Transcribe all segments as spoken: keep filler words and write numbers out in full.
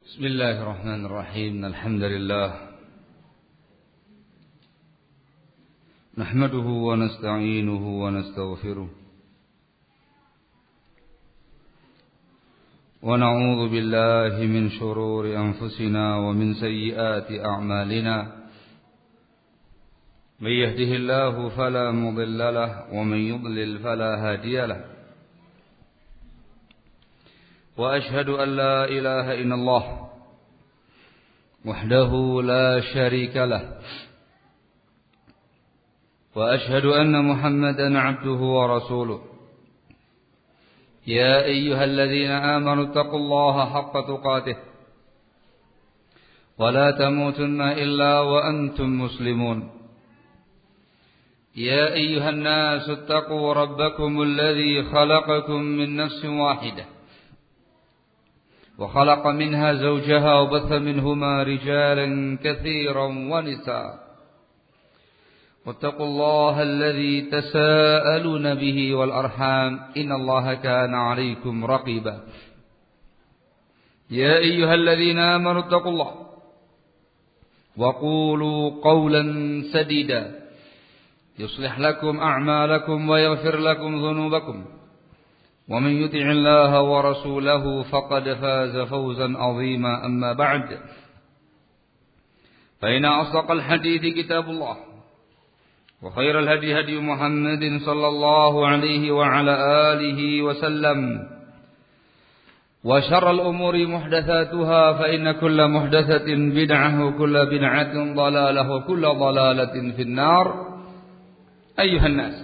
بسم الله الرحمن الرحيم. الحمد لله نحمده ونستعينه ونستغفره ونعوذ بالله من شرور أنفسنا ومن سيئات أعمالنا. من يهده الله فلا مضل له ومن يضلل فلا هادي له. وأشهد أن لا إله إلا الله وحده لا شريك له. وأشهد أن محمدا عبده ورسوله. يا أيها الذين آمنوا اتقوا الله حق تقاته ولا تموتن إلا وأنتم مسلمون. يا أيها الناس اتقوا ربكم الذي خلقكم من نفس واحدة وخلق منها زوجها وبث منهما رجالا كثيرا ونساء. واتقوا الله الذي تساءلون به والأرحام إن الله كان عليكم رقيبا. يا أيها الذين آمنوا اتقوا الله وقولوا قولا سديدا يصلح لكم أعمالكم ويغفر لكم ذنوبكم. ومن يطع الله ورسوله فقد فاز فوزا عظيما. أما بعد فإن أصدق الحديث كتاب الله وخير الهدي هدي محمد صلى الله عليه وعلى آله وسلم. وشر الأمور محدثاتها فإن كل محدثة بدعة وكل بدعة ضلالة وكل ضلالة في النار. أيها الناس,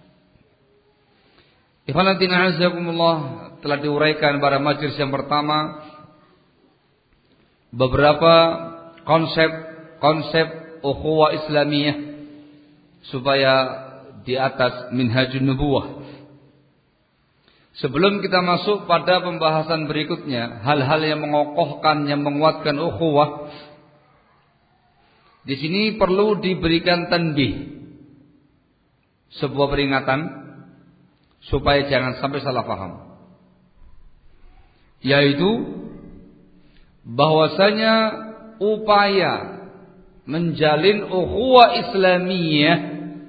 Ikhwanatina azakumullah, telah diuraikan pada majelis yang pertama beberapa konsep-konsep ukhuwah Islamiyah supaya di atas minhajun nubuwah. Sebelum kita masuk pada pembahasan berikutnya, hal-hal yang mengokohkan, yang menguatkan ukhuwah, di sini perlu diberikan tanbih, sebuah peringatan supaya jangan sampai salah paham, yaitu bahwasanya upaya menjalin ukhuwah Islamiyah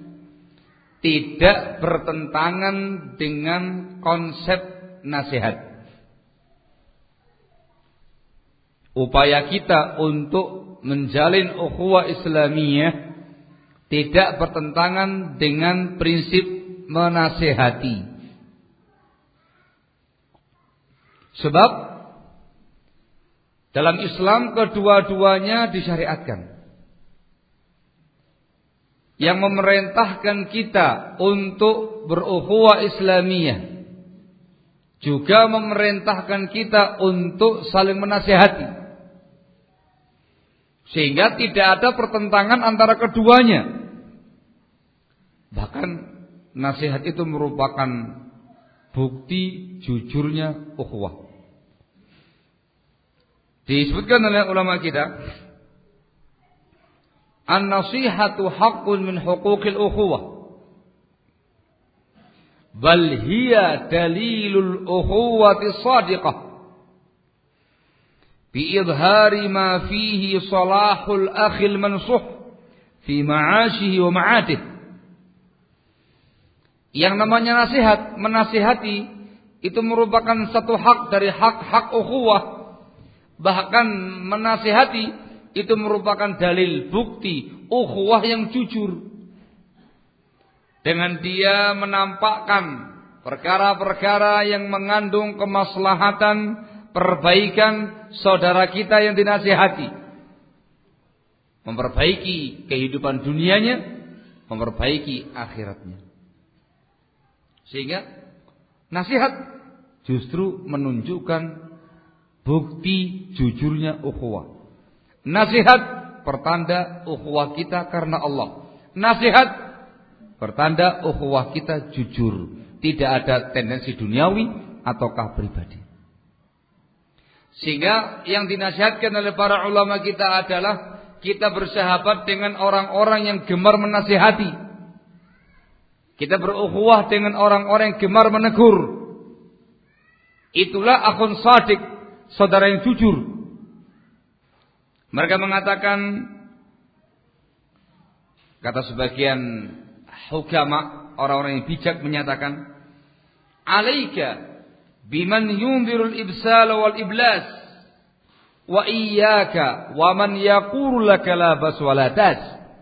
tidak bertentangan dengan konsep nasihat. Upaya kita untuk menjalin ukhuwah Islamiyah tidak bertentangan dengan prinsip menasihati. Sebab dalam Islam kedua-duanya disyariatkan. Yang memerintahkan kita untuk berukhuwah Islamiyah juga memerintahkan kita untuk saling menasihati. Sehingga tidak ada pertentangan antara keduanya. Bahkan nasihat itu merupakan bukti jujurnya ukhuwah. Disebutkan oleh ulama kita, an-nasihatu haqqun min huquqil ukhuwah, bal hiya dalilul ukhuwati shadiqah bi idhari ma fihi salahul akhil mansuh fi ma'ashihi wa ma'atih. Yang namanya nasihat, menasihati itu merupakan satu hak dari hak-hak ukhuwah. Bahkan menasihati itu merupakan dalil bukti ukhuwah yang jujur. Dengan dia menampakkan perkara-perkara yang mengandung kemaslahatan, perbaikan saudara kita yang dinasihati. Memperbaiki kehidupan dunianya, memperbaiki akhiratnya. Sehingga nasihat justru menunjukkan bukti jujurnya ukhuwah. Nasihat pertanda ukhuwah kita karena Allah. Nasihat pertanda ukhuwah kita jujur, tidak ada tendensi duniawi ataukah pribadi. Sehingga yang dinasihatkan oleh para ulama kita adalah kita bersahabat dengan orang-orang yang gemar menasihati. Kita berukhuwah dengan orang-orang yang gemar menegur. Itulah akhun shadiq, saudara yang jujur. Mereka mengatakan, kata sebagian hukama, orang-orang yang bijak menyatakan, alaika biman yundirul ibsal wal iblas wa iyyaka wa man yaqulu laka la bas wala tas.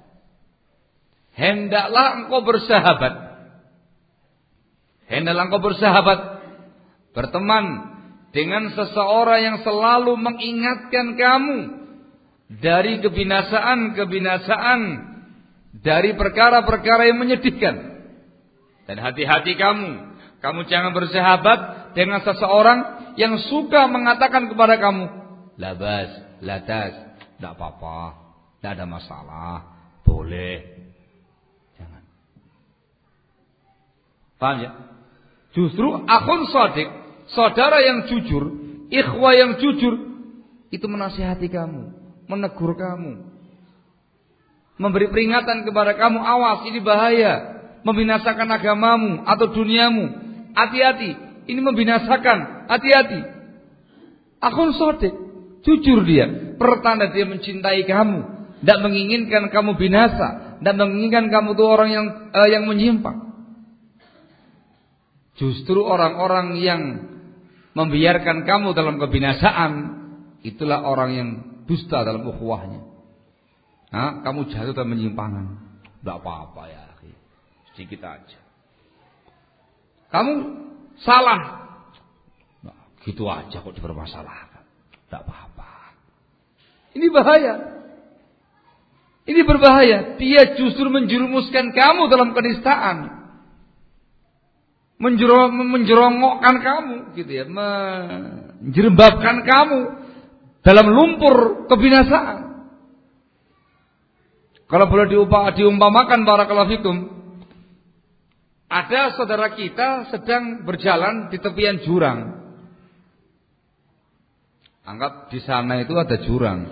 Hendaklah engkau bersahabat. Hendaklah engkau bersahabat, berteman dengan seseorang yang selalu mengingatkan kamu dari kebinasaan-kebinasaan, dari perkara-perkara yang menyedihkan. Dan hati-hati kamu, kamu jangan bersahabat dengan seseorang yang suka mengatakan kepada kamu, labas, latas, tidak apa-apa, tidak ada masalah, boleh. Jangan. Paham ya? Justru akhun shadiq, saudara yang jujur, ikhwah yang jujur, itu menasihati kamu, menegur kamu, memberi peringatan kepada kamu, awas ini bahaya, membinasakan agamamu atau duniamu, hati-hati, ini membinasakan, hati-hati. Akhun shadiq, jujur dia, pertanda dia mencintai kamu, tidak menginginkan kamu binasa, tidak menginginkan kamu itu orang yang uh, yang menyimpang. Justru orang-orang yang membiarkan kamu dalam kebinasaan, itulah orang yang dusta dalam ukhuwahnya. Nah, kamu jatuh dalam penyimpangan, tidak apa-apa ya, sedikit aja. Kamu salah, nah, gitu aja kok dipermasalahkan, tidak apa-apa. Ini bahaya. Ini berbahaya. Dia justru menjerumuskan kamu dalam kenistaan, menjerongokkan kamu, gitu ya, menjerembabkan kamu dalam lumpur kebinasaan. Kalau boleh diumpamakan barakallahu fikum, ada saudara kita sedang berjalan di tepian jurang. Anggap di sana itu ada jurang,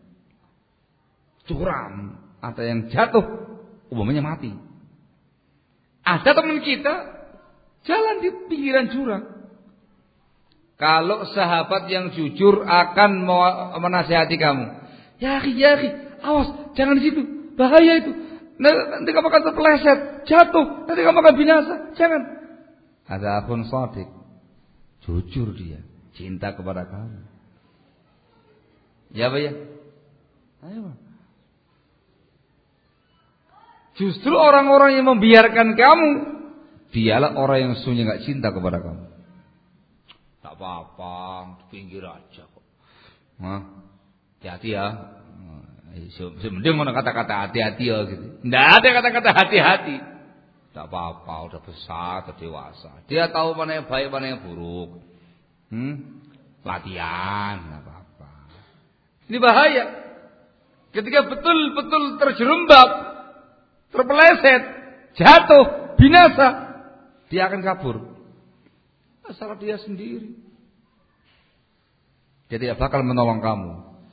curam, ada yang jatuh, umumnya mati. Ada teman kita jalan di pinggiran jurang. Kalau sahabat yang jujur akan menasihati kamu, ya akhi, ya akhi, awas, jangan di situ, bahaya itu. Nanti kamu akan terpeleset, jatuh, nanti kamu akan binasa. Jangan. Ada akhun shadiq, jujur dia, cinta kepada kamu. Ya, Pak ya. Ayo. Justru orang-orang yang membiarkan kamu, dialah orang yang sesungguhnya enggak cinta kepada kamu. Tak apa-apa, pinggir aja kok. Nah, hati-hati ya. Mending mana kata-kata hati-hati ya gitu. Tidak ada kata-kata hati-hati. Tak apa-apa, udah besar, udah dewasa. Dia tahu mana yang baik, mana yang buruk. Hmm? Latihan, tidak apa-apa. Ini bahaya. Ketika betul-betul terjerembab, terpeleset, jatuh, binasa, dia akan kabur. Asal dia sendiri. Dia tidak bakal menolong kamu.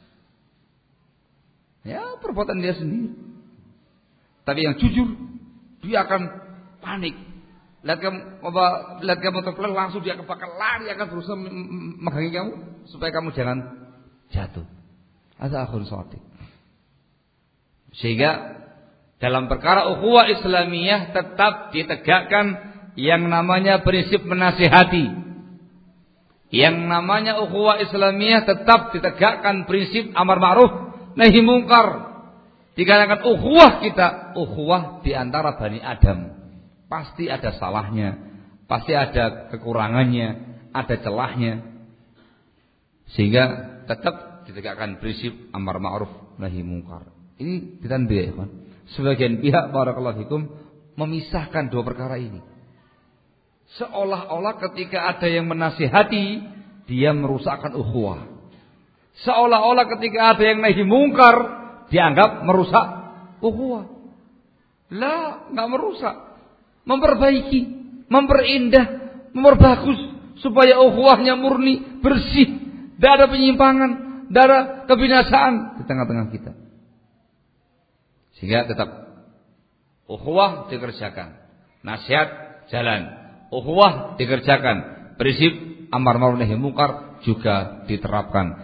Ya, perbuatan dia sendiri. Tapi yang jujur, dia akan panik. Lihat kamu, lihat kamu terpeleset, langsung dia bakal lari, akan berusaha memegangi kamu supaya kamu jangan jatuh. Ada akhun shadiq. Sehingga dalam perkara ukhuwah Islamiyah tetap ditegakkan yang namanya prinsip menasihati. Yang namanya ukhuwah Islamiyah tetap ditegakkan prinsip amar ma'ruf nahi mungkar. Dikarenakan ukhuwah kita, ukhuwah di antara Bani Adam, pasti ada salahnya, pasti ada kekurangannya, ada celahnya. Sehingga tetap ditegakkan prinsip amar ma'ruf nahi mungkar. Ini ditanbih ya, kan? Sebagian pihak barakallahu fikum memisahkan dua perkara ini. Seolah-olah ketika ada yang menasihati, dia merusakkan ukhuwah. Seolah-olah ketika ada yang nahi mungkar, dianggap merusak ukhuwah. Lah, enggak merusak. Memperbaiki, memperindah, memperbagus supaya ukhuwahnya murni, bersih, tidak ada penyimpangan, tidak ada kebinasaan di tengah-tengah kita. Sehingga tetap ukhuwah dikerjakan, nasihat jalan, ukhuwah dikerjakan, prinsip amar ma'ruf nahi mungkar juga diterapkan.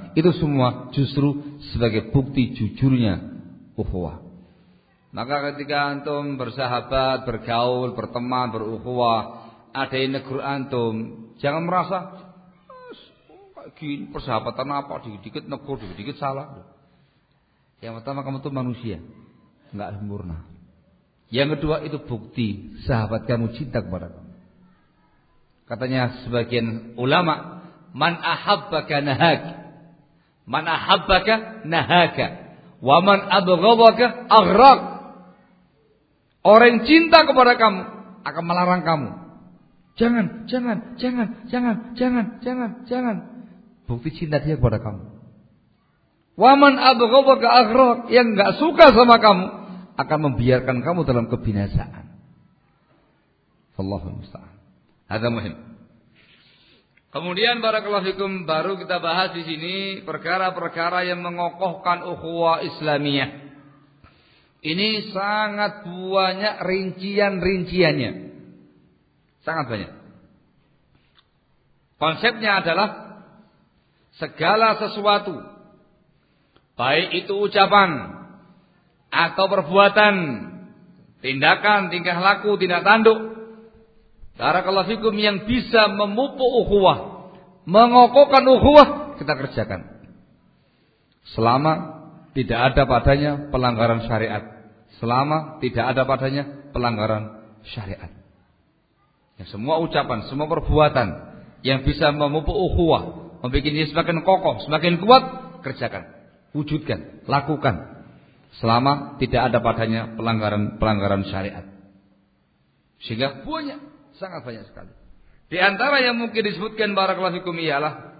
Itu semua justru sebagai bukti jujurnya ukhuwah. Maka ketika antum bersahabat, bergaul, berteman, berukhuwah, ada yang negur antum, jangan merasa kayak gini persahabatan apa, dikit-dikit negur, dikit-dikit salah. Yang pertama, kamu tuh manusia, enggak sempurna. Yang kedua, itu bukti sahabat kamu cinta kepada kamu. Katanya sebagian ulama, man ahabbaka nahaka, man ahabbaka nahaka, wa man abghadaka aghraq. Orang yang cinta kepada kamu akan melarang kamu. Jangan, jangan, jangan, jangan, jangan, jangan, jangan. Bukti cinta dia kepada kamu. Wa man abghadaka aghraq, yang enggak suka sama kamu akan membiarkan kamu dalam kebinasaan. Allahul musta'an. Hadza muhim. Kemudian barakallahu fikum, baru kita bahas di sini perkara-perkara yang mengokohkan ukhuwah Islamiyah. Ini sangat banyak rincian-rinciannya. Sangat banyak. Konsepnya adalah segala sesuatu, baik itu ucapan atau perbuatan, tindakan, tingkah laku, tindak tanduk, barakallahu fikum, yang bisa memupuk ukhuwah, mengokohkan ukhuwah, kita kerjakan. Selama tidak ada padanya pelanggaran syariat. Selama tidak ada padanya pelanggaran syariat. Ya, semua ucapan, semua perbuatan yang bisa memupuk ukhuwah, membuat dia semakin kokoh, semakin kuat, kerjakan, wujudkan, lakukan. Selama tidak ada padanya pelanggaran-pelanggaran syariat. Sehingga banyak, sangat banyak sekali. Di antara yang mungkin disebutkan barakallahu fikum ialah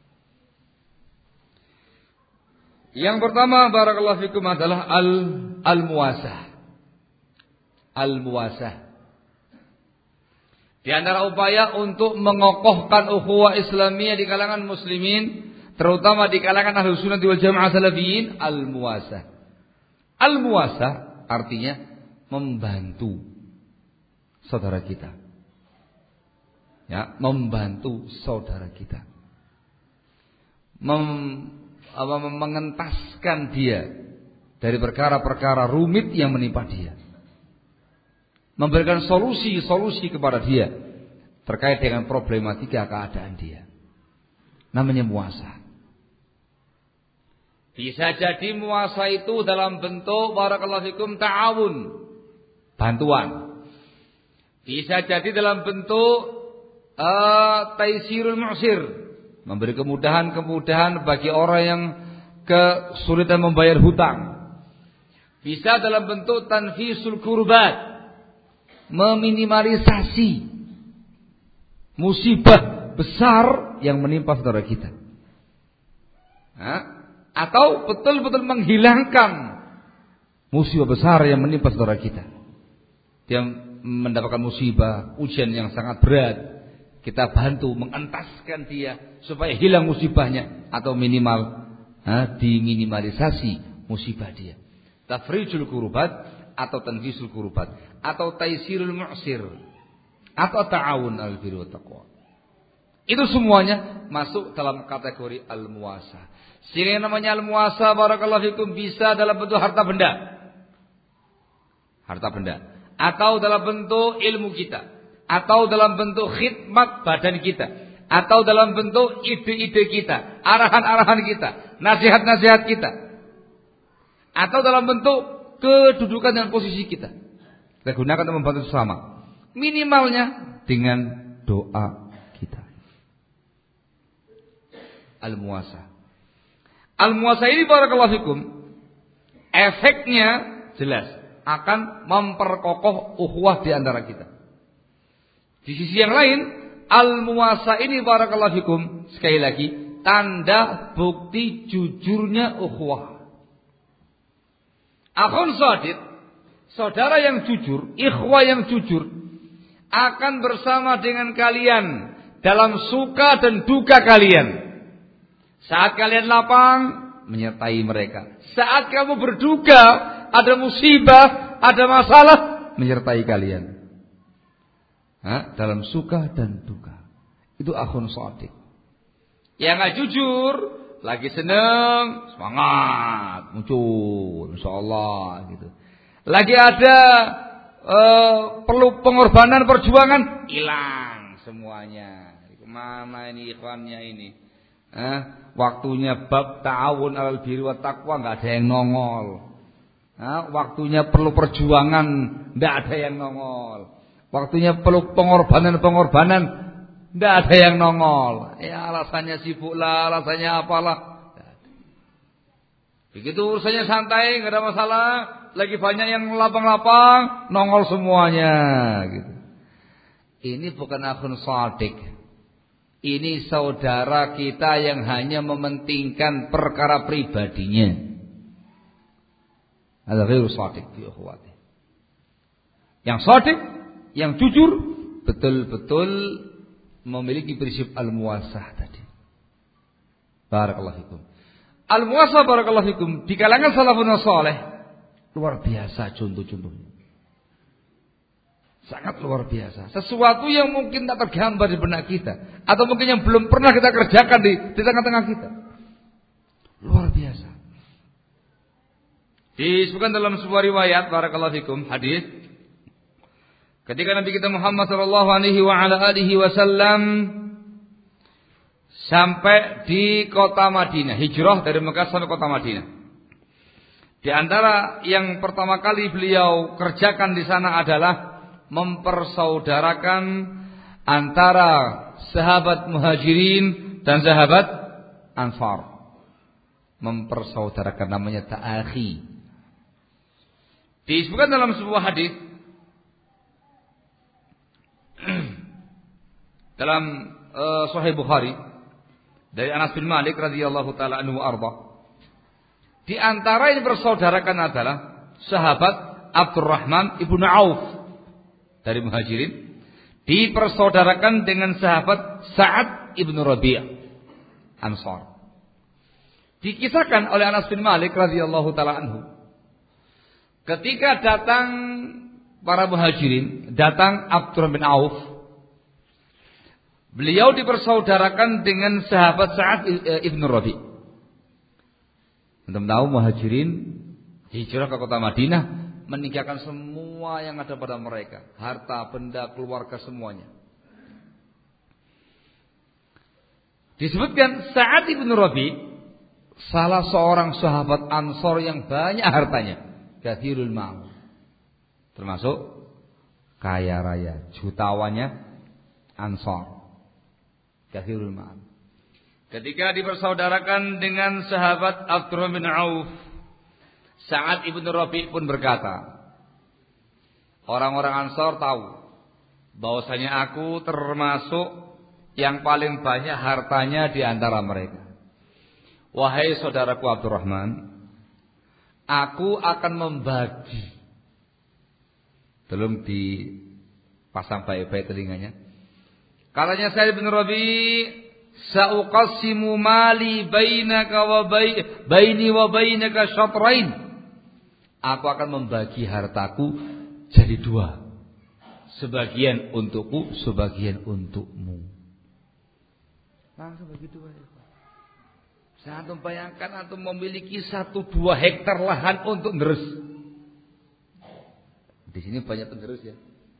yang pertama barakallahu fikum adalah al al-muwasah. Al-muwasah. Di antara upaya untuk mengokohkan ukhuwah Islamiyah di kalangan muslimin, terutama di kalangan Ahlus Sunnah wal Jamaah Salafiyin, al-muwasah. Al-muwasah artinya membantu saudara kita. Ya, membantu saudara kita. Mem apa, mengentaskan dia dari perkara-perkara rumit yang menimpa dia. Memberikan solusi-solusi kepada dia terkait dengan problematika keadaan dia. Namanya muasa. Bisa jadi muasa itu dalam bentuk barakallahu fikum ta'awun, bantuan. Bisa jadi dalam bentuk uh, taisirul mu'sir, memberi kemudahan-kemudahan bagi orang yang kesulitan membayar hutang. Bisa dalam bentuk tanfisul kurbat, meminimalisasi musibah besar yang menimpa saudara kita. Nah, atau betul-betul menghilangkan musibah besar yang menimpa saudara kita. Dia mendapatkan musibah, ujian yang sangat berat, kita bantu mengentaskan dia supaya hilang musibahnya, atau minimal ha, diminimalisasi musibah dia. Tafrijul kurubat atau tanfisul kurubat atau taisirul mu'sir atau ta'awun al birri wat taqwa. Itu semuanya masuk dalam kategori al-muwasa. Sehingga yang namanya al-muwasa barakallahu fikum bisa dalam bentuk harta benda. Harta benda atau dalam bentuk ilmu kita, atau dalam bentuk khidmat badan kita, atau dalam bentuk ide-ide kita, arahan-arahan kita, nasihat-nasihat kita, atau dalam bentuk kedudukan dan posisi kita. Kita gunakan untuk membantu sesama. Minimalnya dengan doa kita. Al-muwasa. Al-muwasa ini barakallahu fikum, efeknya jelas akan memperkokoh ukhuwah di antara kita. Di sisi yang lain, al-muwasa ini barakallahu fikum, sekali lagi, tanda bukti jujurnya ukhuwah. Akhun shadiq, saudara yang jujur, ikhwah yang jujur, akan bersama dengan kalian dalam suka dan duka kalian. Saat kalian lapang, menyertai mereka. Saat kamu berduka, ada musibah, ada masalah, menyertai kalian. Ha? Dalam suka dan duka. Itu akhun shadiq. Yang gak jujur, lagi seneng, semangat, muncul, insyaallah gitu. Lagi ada uh, perlu pengorbanan, perjuangan, hilang semuanya. Kemana ini ikhwannya ini? Eh, waktunya bab ta'awun alal birri wat taqwa nggak ada yang nongol. Eh, waktunya perlu perjuangan, nggak ada yang nongol. Waktunya perlu pengorbanan-pengorbanan, nggak ada yang nongol. Ya alasannya sibuk lah, alasannya apalah. Begitu urusannya santai, nggak ada masalah. Lagi banyak yang lapang-lapang, nongol semuanya. Gitu. Ini bukan akhun shadiq. Ini saudara kita yang hanya mementingkan perkara pribadinya. Ada ghairu shadiq fi ukhwati. Yang shadiq, yang jujur, betul-betul memiliki prinsip al-muwasah tadi. Barakallahu fikum. Al-muwasah barakallahu fikum di kalangan salafun saleh luar biasa contoh-contohnya. Sangat luar biasa. Sesuatu yang mungkin tak tergambar di benak kita atau mungkin yang belum pernah kita kerjakan di di tengah-tengah kita. Luar biasa. Disebutkan dalam sebuah riwayat barakallahu fikum hadis ketika Nabi kita Muhammad sallallahu alaihi wa ala alihi wasallam sampai di kota Madinah, hijrah dari Mekah sampai kota Madinah. Di antara yang pertama kali beliau kerjakan di sana adalah mempersaudarakan antara sahabat Muhajirin dan sahabat Ansar. Mempersaudarakan, namanya ta'akhi. Disebutkan dalam sebuah hadis dalam uh, Sahih Bukhari dari Anas bin Malik radhiyallahu taala anhu arba. Di antara yang bersaudarakan adalah sahabat Abdurrahman ibnu Auf dari Muhajirin, dipersaudarakan dengan sahabat Sa'ad ibnu Rabi' Ansar. Dikisahkan oleh Anas bin Malik radhiyallahu taala anhu, ketika datang para Muhajirin, datang Abdurrahman bin Auf, beliau dipersaudarakan dengan sahabat Sa'ad ibnu Rabi'. Untuk tahu Muhajirin hijrah ke kota Madinah, meninggalkan semua yang ada pada mereka, harta, benda, keluarga semuanya. Disebutkan Sa'ad ibnu Rabi' salah seorang sahabat Ansor yang banyak hartanya, kathirul mal, termasuk kaya raya, jutawan Ansor, kathirul mal. Ketika dipersaudarakan dengan sahabat Abdurrahman bin Auf, Sa'ad ibnu Rabi' pun berkata, orang-orang Ansor tahu bahwasanya aku termasuk yang paling banyak hartanya di antara mereka. Wahai saudaraku Abdurrahman, aku akan membagi. Belum dipasang baik-baik telinganya. Katanya Sa'ad ibnu Rabi', sa'uqassimu mali bainaka wa baini wa bainaka syatrain. Aku akan membagi hartaku jadi dua. Sebagian untukku, sebagian untukmu. Langsung bagi dua. Saya antum bayangkan antum memiliki satu dua hektar lahan untuk terus. Di sini banyak penderus ya.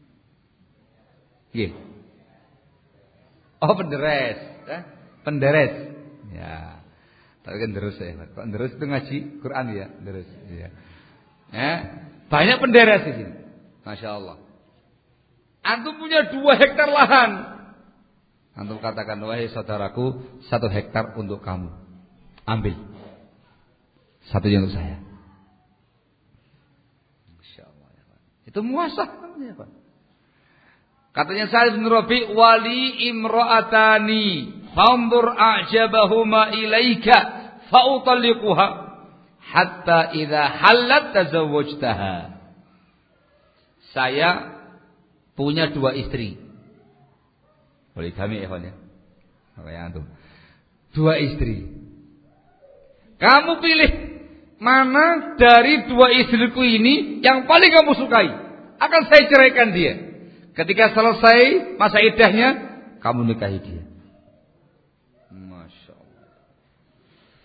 Iya. Oh penderes, eh? penderes. Ya. Tapi kan terus ya. Pak penderes itu ngaji Quran ya, terus. Ya. Eh, banyak penderes di sini. Masya Allah. Antum punya dua hektar lahan. Antum katakan, wahai saudaraku, satu hektar untuk kamu. Ambil. Satunya untuk saya. Masya Allah. Itu muasah namanya Pak. Katanya Sa'ad bin Rabi', wali imra'atani fanzur a'jabahuma ilaika fa'utalliquha hatta idza halat tazawwajtaha. Saya punya dua istri. Boleh kami ikhwan ya. Makanya antum. Dua istri. Kamu pilih mana dari dua istriku ini yang paling kamu sukai. Akan saya ceraikan dia. Ketika selesai masa iddahnya, kamu nikahi dia. Masya Allah.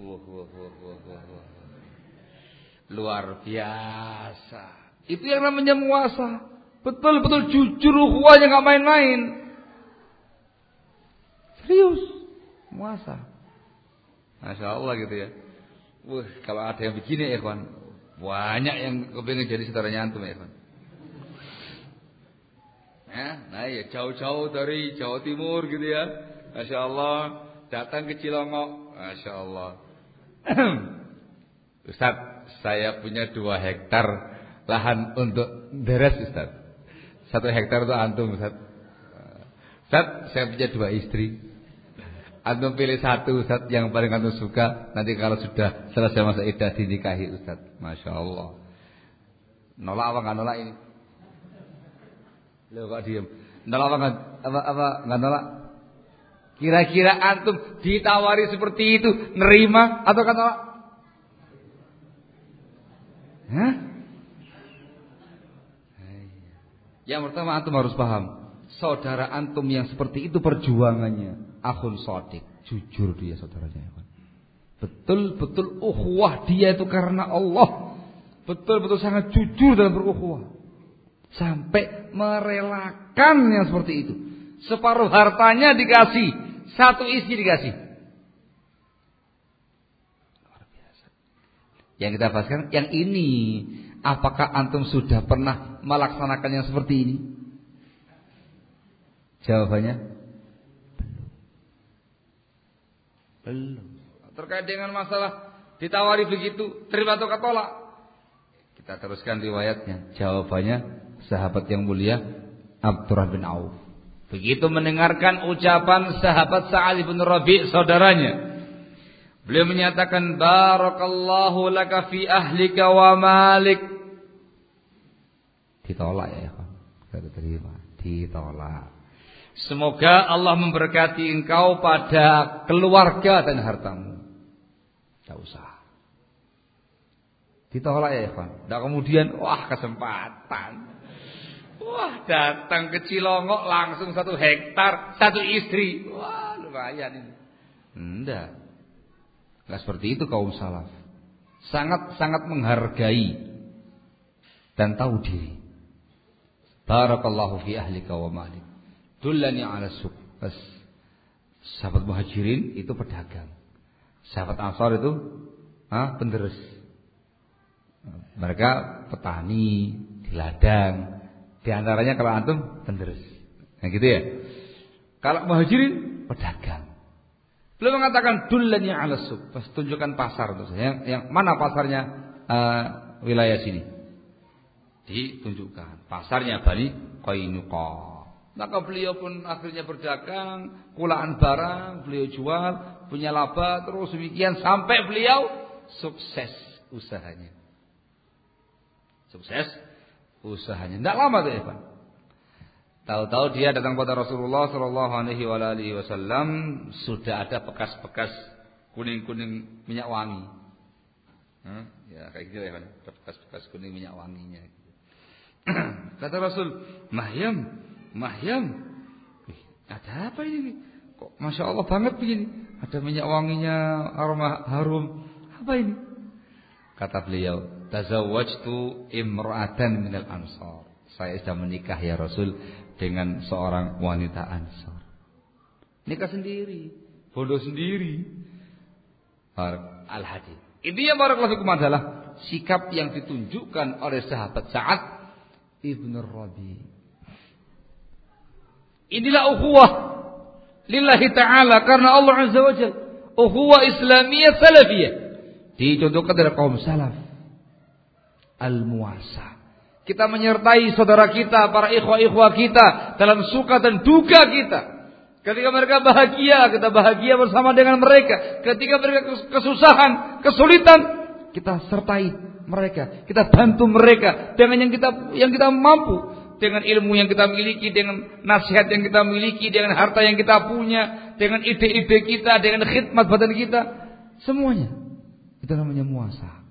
Wah, wah, wah, wah, wah, wah. Luar biasa. Itu yang namanya muasa. Betul-betul jujur ukhuwahnya enggak main-main. Serius. Muasa. Masya Allah gitu ya. Wah, kalau ada yang begini ya kawan, banyak yang kepingin jadi saudaranya antum ya kawan. Ya, nah ya jauh-jauh dari Jawa Timur gitu ya. Masya Allah, datang ke Cilongok. Masya Allah. Ustaz, saya punya dua hektar lahan untuk beres Ustaz. Satu hektar itu antum Ustaz. Ustaz, saya punya dua istri. Antum pilih satu Ustaz yang paling antum suka. Nanti kalau sudah selesai masa iddah dinikahi Ustaz. Masya Allah. Nolak apa nggak nolak ini? Loh kok diem? Nolak apa nggak apa, apa nggak nolak? Kira-kira antum ditawari seperti itu nerima atau kan nolak? Hah? Yang pertama antum harus paham, saudara antum yang seperti itu perjuangannya akhun shadiq, jujur dia saudaranya. Betul-betul ukhuwah dia itu karena Allah. Betul-betul sangat jujur dalam berukhuwah. Sampai merelakan yang seperti itu. Separuh hartanya dikasih, satu istri dikasih. Luar biasa. Yang kita bahaskan yang ini, apakah antum sudah pernah melaksanakan yang seperti ini? Jawabannya belum. Belum. Terkait dengan masalah ditawari begitu, terima atau tolak? Kita teruskan riwayatnya. Jawabannya sahabat yang mulia Abdurrahman bin Auf. Begitu mendengarkan ucapan sahabat Sa'ad bin Rabi' saudaranya, beliau menyatakan barakallahu laka fi ahlika wa malik. Ditolak ya, enggak diterima, ditolak. Semoga Allah memberkati engkau pada keluarga dan hartamu. Tidak usah. Ditolak ya, Ikhwan. Dan kemudian wah kesempatan. Wah, datang ke Cilongok langsung satu hektar, satu istri. Wah, lumayan ini. Enggak. Enggak seperti itu kaum salaf. Sangat-sangat menghargai dan tahu diri. Barakallahu fi ahlika wa malik. Dullani ala suq. Sahabat Muhajirin itu pedagang. Sahabat Ansar itu ah, penderes. Mereka petani di ladang. Di antaranya kalau antum penderes. Nah gitu ya. Kalau Muhajirin pedagang. Beliau mengatakan dullani ala suq. Pas tunjukkan pasar tuh. Yang, yang mana pasarnya uh, wilayah sini? Ditunjukkan. Pasarnya Bani Qainuqa. Maka beliau pun akhirnya berdagang, kulaan barang, beliau jual, punya laba, terus demikian sampai beliau sukses usahanya. Sukses usahanya. Tidak lama tuh, Evan. Tahu-tahu dia datang pada Rasulullah Shallallahu Alaihi Wasallam sudah ada bekas-bekas kuning-kuning minyak wangi. Hmm? Ya kayak gitu ya, Evan. Ada bekas-bekas kuning minyak wanginya. Kata Rasul, Mahyam. Mahyam, ada apa ini? Kok Masya Allah banget begini? Ada minyak wanginya, aroma harum. Apa ini? Kata beliau, tazawwajtu imra'atan minal ansar. Saya sudah menikah ya Rasul dengan seorang wanita Ansar. Nikah sendiri, bodoh sendiri. Al-Hadid. Ini yang barakallahu fikum adalah sikap yang ditunjukkan oleh sahabat Sa'ad ibn Rabi'. Inilah ukhuwah lillahi ta'ala karena Allah Azza wa Jalla. Ukhuwah Islamiyah Salafiyah dicontohkan dari kaum salaf. Al-muasa. Kita menyertai saudara kita, para ikhwah-ikhwah kita dalam suka dan duka kita. Ketika mereka bahagia, kita bahagia bersama dengan mereka. Ketika mereka kesusahan, kesulitan, kita sertai mereka, kita bantu mereka dengan yang kita yang kita mampu. Dengan ilmu yang kita miliki, dengan nasihat yang kita miliki, dengan harta yang kita punya, dengan ide-ide kita, dengan khidmat badan kita, semuanya itu namanya muasa.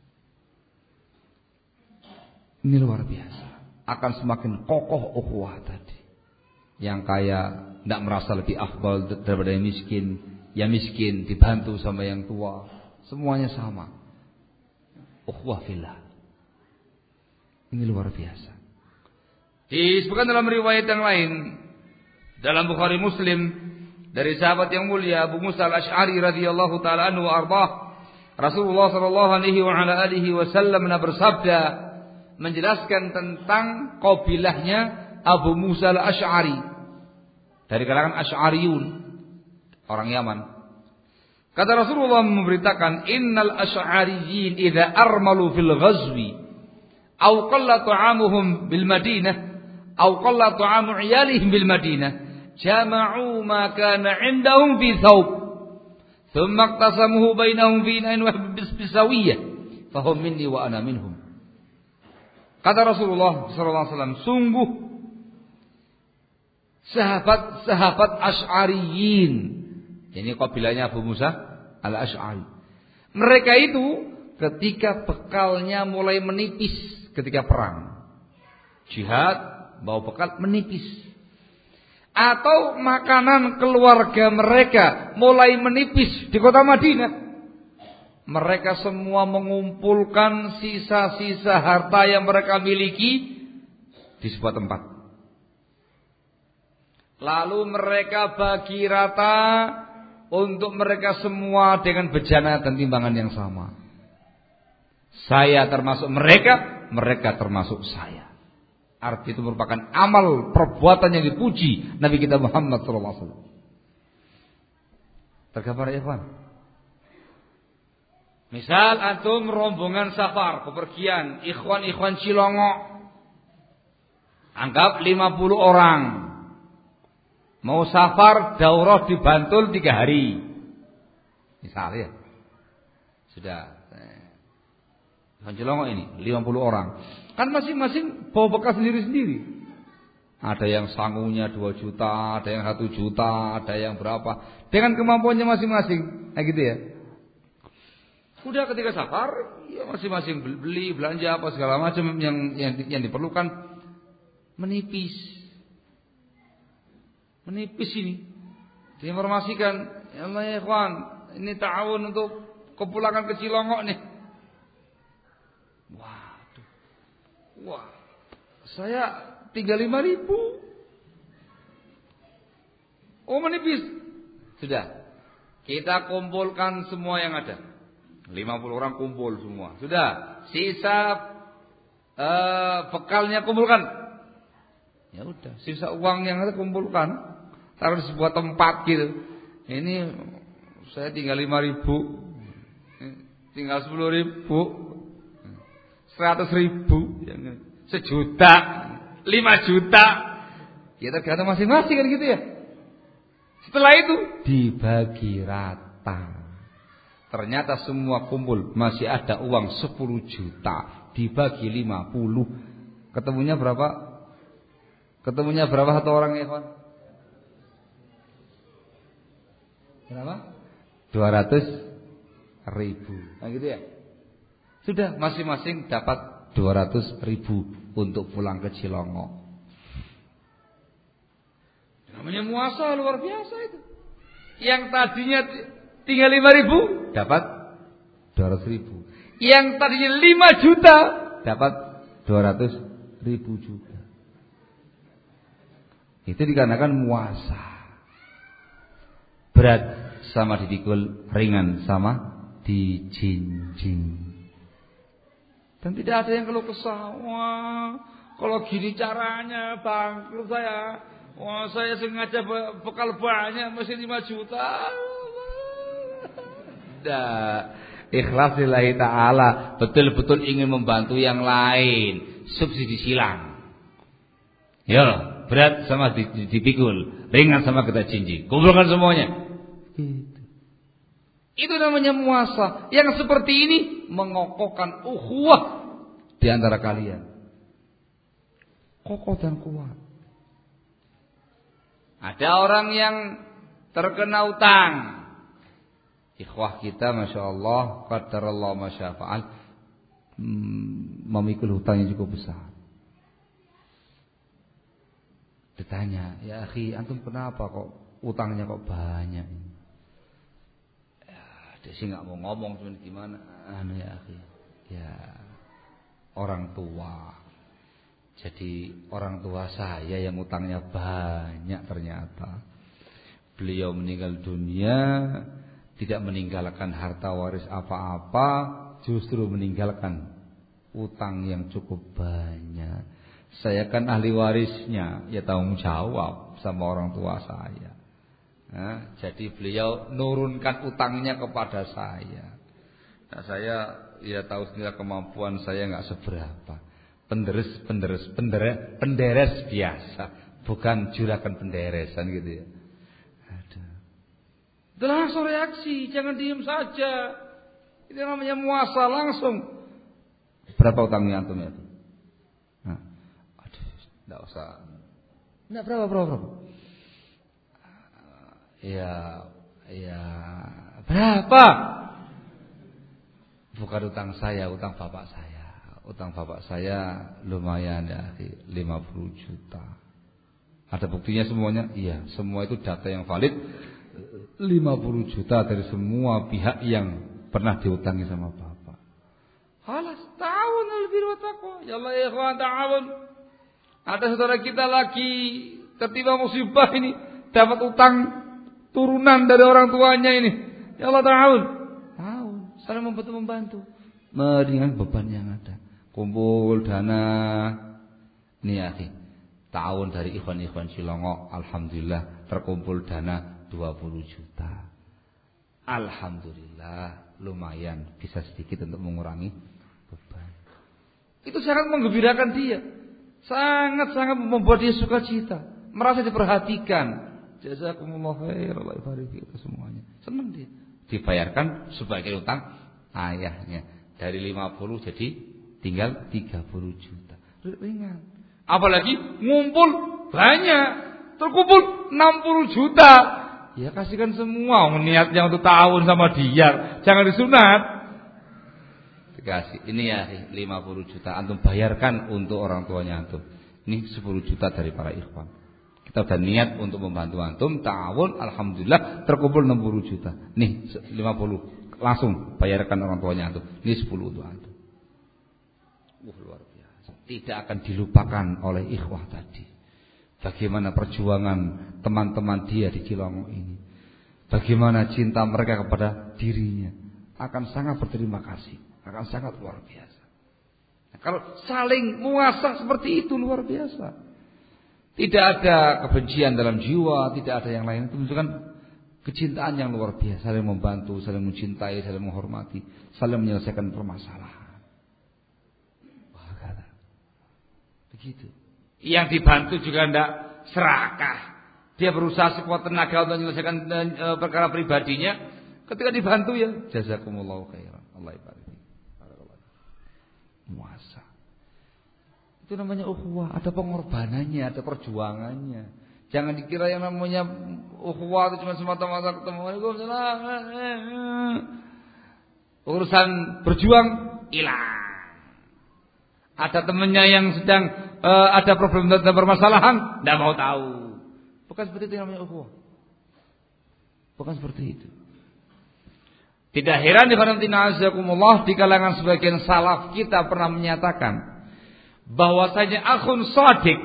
Ini luar biasa. Akan semakin kokoh ukhuwah tadi. Yang kaya tidak merasa lebih afdal daripada yang miskin, yang miskin dibantu sama yang tua, semuanya sama. Ukhuwah fillah. Ini luar biasa. Disebutkan dalam riwayat yang lain dalam Bukhari Muslim dari sahabat yang mulia Abu Musa Al-Asy'ari radhiyallahu taala anhu wa ardhah, Rasulullah sallallahu alaihi wa ala alihi wasallam bersabda menjelaskan tentang qabilahnya Abu Musa Al-Asy'ari dari kalangan Asy'ariyun, orang Yaman. Kata Rasulullah memberitakan, innal asy'ariyyin idza armalu fil ghazwi aw qalla ta'amuhum bil Madinah aw qalla ta'amu 'iyalihim bil Madinah jama'u ma kana 'indahum fi thawb thumma iqtasamuhu bainahum fi inain bisawiyyah fahum minni wa ana minhum. Kata Rasulullah sallallahu alaihi wasallam, sungguh sahabat-sahabat Asy'ariyyin, ini kabilahnya Abu Musa Al-Asy'ari, mereka itu ketika bekalnya mulai menipis ketika perang, jihad, bawa bekal menipis, atau makanan keluarga mereka mulai menipis di kota Madinah, mereka semua mengumpulkan sisa-sisa harta yang mereka miliki di sebuah tempat. Lalu mereka bagi rata untuk mereka semua dengan bejana dan timbangan yang sama. Saya termasuk mereka, mereka termasuk saya. Arti itu merupakan amal perbuatan yang dipuji Nabi kita Muhammad sallallahu alaihi wasallam. Tergambar ya, ikhwan? Misal antum rombongan safar, bepergian, ikhwan-ikhwan Cilongo, anggap lima puluh orang, mau safar daurah di Bantul tiga hari, misalnya, sudah. Ikhwan Cilongo ini lima puluh orang, kan masing-masing bawa bekal sendiri-sendiri. Ada yang sangunya dua juta, ada yang satu juta, ada yang berapa, dengan kemampuannya masing-masing, kayak gitu ya. Udah ketika safar, ya masing-masing beli, belanja apa segala macam yang yang, yang diperlukan, menipis, menipis ini. Diinformasikan, ya Allah ya ikhwan, ini ta'awun untuk kepulangan ke Cilongo nih. Waduh, wah, saya tinggal lima ribu. Oh menipis, sudah. Kita kumpulkan semua yang ada. lima puluh orang kumpul semua. Sudah, sisa uh, bekalnya kumpulkan. Ya udah, sisa uang yang ada kumpulkan, taruh di sebuah tempat gitu. Ini saya tinggal lima ribu, tinggal sepuluh ribu, seratus ribu, sejuta, lima juta. Ya tergantung masing-masing kan gitu ya. Setelah itu dibagi rata. Ternyata semua kumpul, masih ada uang sepuluh juta, dibagi lima puluh. Ketemunya berapa? Ketemunya berapa satu orang ya, kawan? Berapa? dua ratus ribu. Nah gitu ya. Sudah, masing-masing dapat dua ratus ribu untuk pulang ke Cilongo. Namanya muasa luar biasa itu. Yang tadinya tinggal lima ribu dapat dua ratus ribu. Yang tadinya lima juta dapat dua ratus ribu juga. Itu dikarenakan muasa. Berat sama dipikul, ringan sama dijinjing. Dan tidak ada yang keluh kesah. Wah, kalau gini caranya bangkrut saya. Wah, saya sengaja bekal banyak masih lima juta. Ikhlas lillahi ta'ala, betul-betul ingin membantu yang lain, subsidi silang. Ya, berat sama dipikul, ringan sama kita jinjing. Kumpulkan semuanya. Itu. Itu namanya muasa. Yang seperti ini mengokohkan ukhuwah di antara kalian. Kokoh dan kuat. Ada orang yang terkena utang. Ikhwah kita Masya Allah, qadarallah masyafa'al, hmm, memikul hutang yang cukup besar. Ditanya, ya akhi, antum kenapa kok utangnya kok banyak? Ya, Dia sih nggak mau ngomong, cuman gimana? Anu ya, akhi. Ya orang tua. Jadi orang tua saya yang utangnya banyak ternyata. Beliau meninggal dunia tidak meninggalkan harta waris apa-apa, justru meninggalkan utang yang cukup banyak. Saya kan ahli warisnya, ya tanggung jawab sama orang tua saya. Nah, jadi beliau nurunkan utangnya kepada saya. Nah, saya ya tahu sendiri kemampuan saya nggak seberapa. Penderes, penderes, penderes, penderes biasa, bukan juragan penderesan gitu ya. Aduh. Itu langsung reaksi, jangan diem saja. Itu namanya muasa langsung. Berapa utangnya antum ya? Nah, aduh, enggak usah. Enggak berapa, berapa, berapa? Ya, ya, berapa? Bukan utang saya, utang bapak saya. Utang bapak saya lumayan ya, lima puluh juta. Ada buktinya semuanya? Iya, semua itu data yang valid. lima puluh juta dari semua pihak yang pernah diutangi sama bapak. Halas, ta'awun al-birri wa taqwa. Ya Allah ya ikhwan, ta'awun. Ada saudara kita lagi tertimpa musibah ini, dapat utang turunan dari orang tuanya ini. Ya Allah ta'awun. Ta'awun, saling membantu-membantu. Meringan beban yang ada. Kumpul dana. Nih ya, ta'awun dari ikhwan-ikhwan Cilongok, alhamdulillah terkumpul dana dua puluh juta. Alhamdulillah, lumayan bisa sedikit untuk mengurangi beban. Itu sangat menggembirakan dia. Sangat-sangat membuat dia sukacita, merasa diperhatikan. Jazakumullah khair, Allah barik itu semuanya. Senang dia. Dibayarkan sebagai utang ayahnya. Dari lima puluh jadi tinggal tiga puluh juta. Ringan. Apalagi ngumpul banyak. Terkumpul enam puluh juta. Ya kasihkan semua, niatnya untuk tahun sama dia, jangan disunat. Dikasih, ini ya lima puluh juta, antum bayarkan untuk orang tuanya antum. Ini sepuluh juta dari para ikhwan. Kita udah niat untuk membantu antum, tahun, alhamdulillah terkumpul enam puluh juta. Nih lima puluh, langsung bayarkan orang tuanya antum. Ini sepuluh untuk antum. Wah, luar biasa. Tidak akan dilupakan oleh ikhwah tadi. Bagaimana perjuangan teman-teman dia di Cilongok ini. Bagaimana cinta mereka kepada dirinya. Akan sangat berterima kasih. Akan sangat luar biasa. Nah, kalau saling muasa seperti itu luar biasa. Tidak ada kebencian dalam jiwa. Tidak ada yang lain. Itu menunjukkan kecintaan yang luar biasa. Saling membantu, saling mencintai, saling menghormati. Saling menyelesaikan permasalahan. Wah, kata. Begitu. Yang dibantu juga tidak serakah. Dia berusaha sekuat tenaga untuk menyelesaikan e, perkara pribadinya. Ketika dibantu ya jazakumullahu khairan. Allah ibarik. Muasa. Itu namanya ukhuwah. Ada pengorbanannya, ada perjuangannya. Jangan dikira yang namanya ukhuwah itu cuma semata-mata ketemu. Urusan berjuang hilang. Ada temannya yang sedang uh, ada problem dan permasalahan, tidak mau tahu. Bukan seperti itu yang namanya ukhuwah. Bukan seperti itu. Tidak heran di azakumullah di kalangan sebagian salaf kita pernah menyatakan bahwasanya akhun shadiq,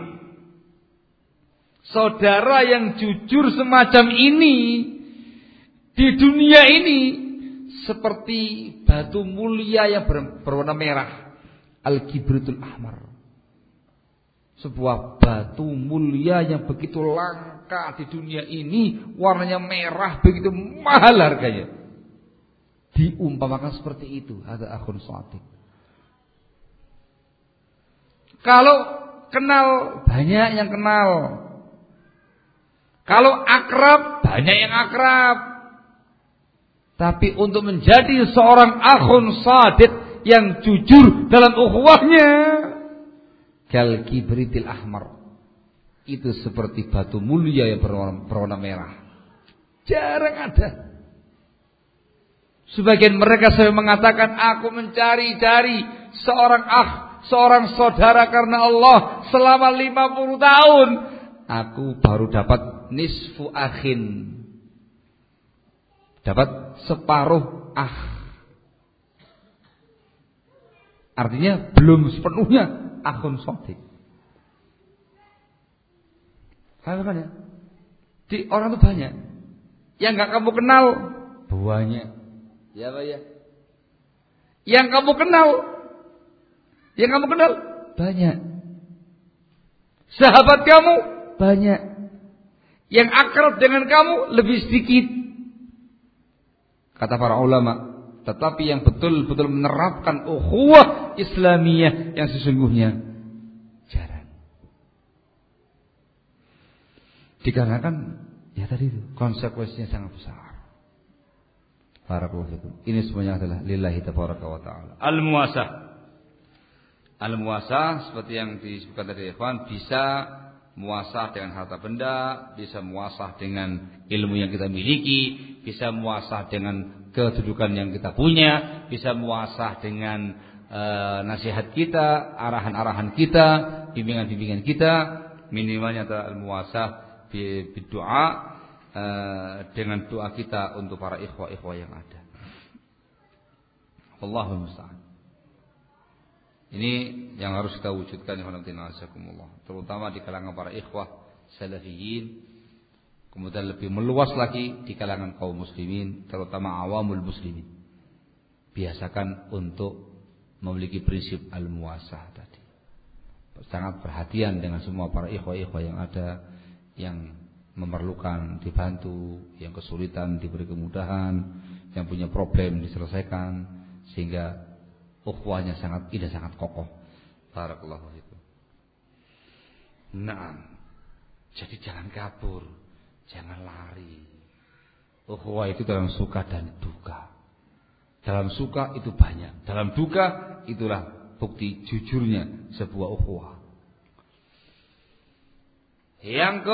saudara yang jujur semacam ini di dunia ini seperti batu mulia yang berwarna merah. Al-Kibritul Ahmar. Sebuah batu mulia yang begitu langka di dunia ini, warnanya merah, begitu mahal harganya. Diumpamakan seperti itu, ada akhun shadiq. Kalau kenal, banyak yang kenal. Kalau akrab, banyak yang akrab. Tapi untuk menjadi seorang akhun shadiq yang jujur dalam ukhuwahnya, kal kibritil ahmar, itu seperti batu mulia yang berwarna, berwarna merah. Jarang ada. Sebagian mereka saya mengatakan, aku mencari-cari seorang ah, seorang saudara karena Allah selama lima puluh tahun. Aku baru dapat nisfu akhin, dapat separuh ah. Artinya belum sepenuhnya akhun shadiq. Paham kan ya? Di orang itu banyak. Yang enggak kamu kenal banyak. Ya Pak ya. Yang kamu kenal, yang kamu kenal banyak. Sahabat kamu banyak. Yang akrab dengan kamu lebih sedikit. Kata para ulama, tetapi yang betul-betul menerapkan ukhuwah Islamiyah yang sesungguhnya jarang. Dikarenakan ya tadi itu konsekuensinya sangat besar. Barakallahu fikum. Ini semuanya adalah lillahi tabaraka wa taala. Al-muwasah. Al-muwasah seperti yang disebutkan tadi ikhwan, bisa muasah dengan harta benda, bisa muasah dengan ilmu yang kita miliki, bisa muasah dengan kedudukan yang kita punya, bisa muasah dengan e, nasihat kita, arahan-arahan kita, bimbingan-bimbingan kita. Minimalnya adalah al-muwasah berdoa e, dengan doa kita untuk para ikhwah-ikhwah yang ada. Allahumma musta'an. Ini yang harus kita wujudkan ya Allah, terutama di kalangan para ikhwah salafiyin, kemudian lebih meluas lagi di kalangan kaum muslimin, terutama awamul muslimin. Biasakan untuk memiliki prinsip al-muwasah tadi. Sangat perhatian dengan semua para ikhwah-ikhwah yang ada, yang memerlukan dibantu, yang kesulitan diberi kemudahan, yang punya problem diselesaikan, sehingga ukhuwahnya sangat indah, sangat kokoh. Barakallahu fikum. Naam. Jadi jangan kabur, jangan lari. Ukhuwah itu dalam suka dan duka. Dalam suka itu banyak, dalam duka itulah bukti jujurnya sebuah ukhuwah. Yang ke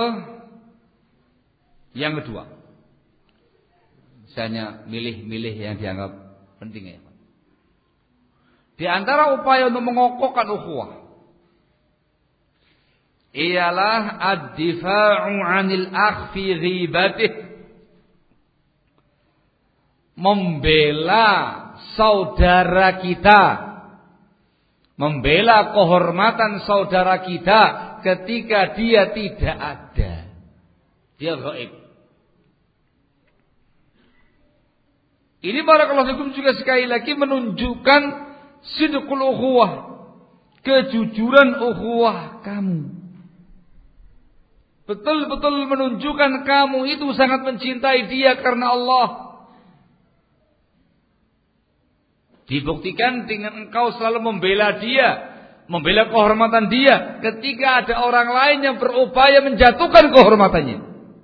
yang kedua, misalnya milih-milih yang dianggap penting ya. Di antara upaya untuk mengokohkan ukhuwah ialah ad-difa'u 'anil akh fi ghibatih. Membela saudara kita, membela kehormatan saudara kita ketika dia tidak ada. Dia gaib. Ini barakallahu fikum juga sekali lagi menunjukkan sidqul ukhuwah, kejujuran ukhuwah kamu. Betul-betul menunjukkan kamu itu sangat mencintai dia karena Allah. Dibuktikan dengan engkau selalu membela dia, membela kehormatan dia ketika ada orang lain yang berupaya menjatuhkan kehormatannya.